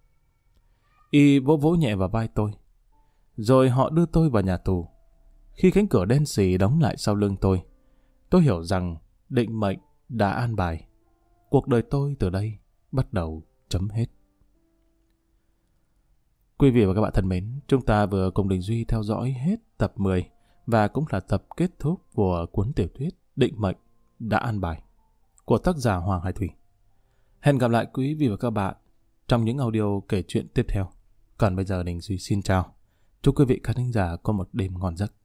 Speaker 1: Y vỗ vỗ nhẹ vào vai tôi. Rồi họ đưa tôi vào nhà tù. Khi cánh cửa đen xì đóng lại sau lưng tôi hiểu rằng định mệnh đã an bài. Cuộc đời tôi từ đây bắt đầu chấm hết. Quý vị và các bạn thân mến, chúng ta vừa cùng Đình Duy theo dõi hết tập 10 và cũng là tập kết thúc của cuốn tiểu thuyết Định Mệnh Đã An Bài của tác giả Hoàng Hải Thủy. Hẹn gặp lại quý vị và các bạn trong những audio kể chuyện tiếp theo. Còn bây giờ Đình Duy xin chào. Chúc quý vị khán thính giả có một đêm ngon giấc.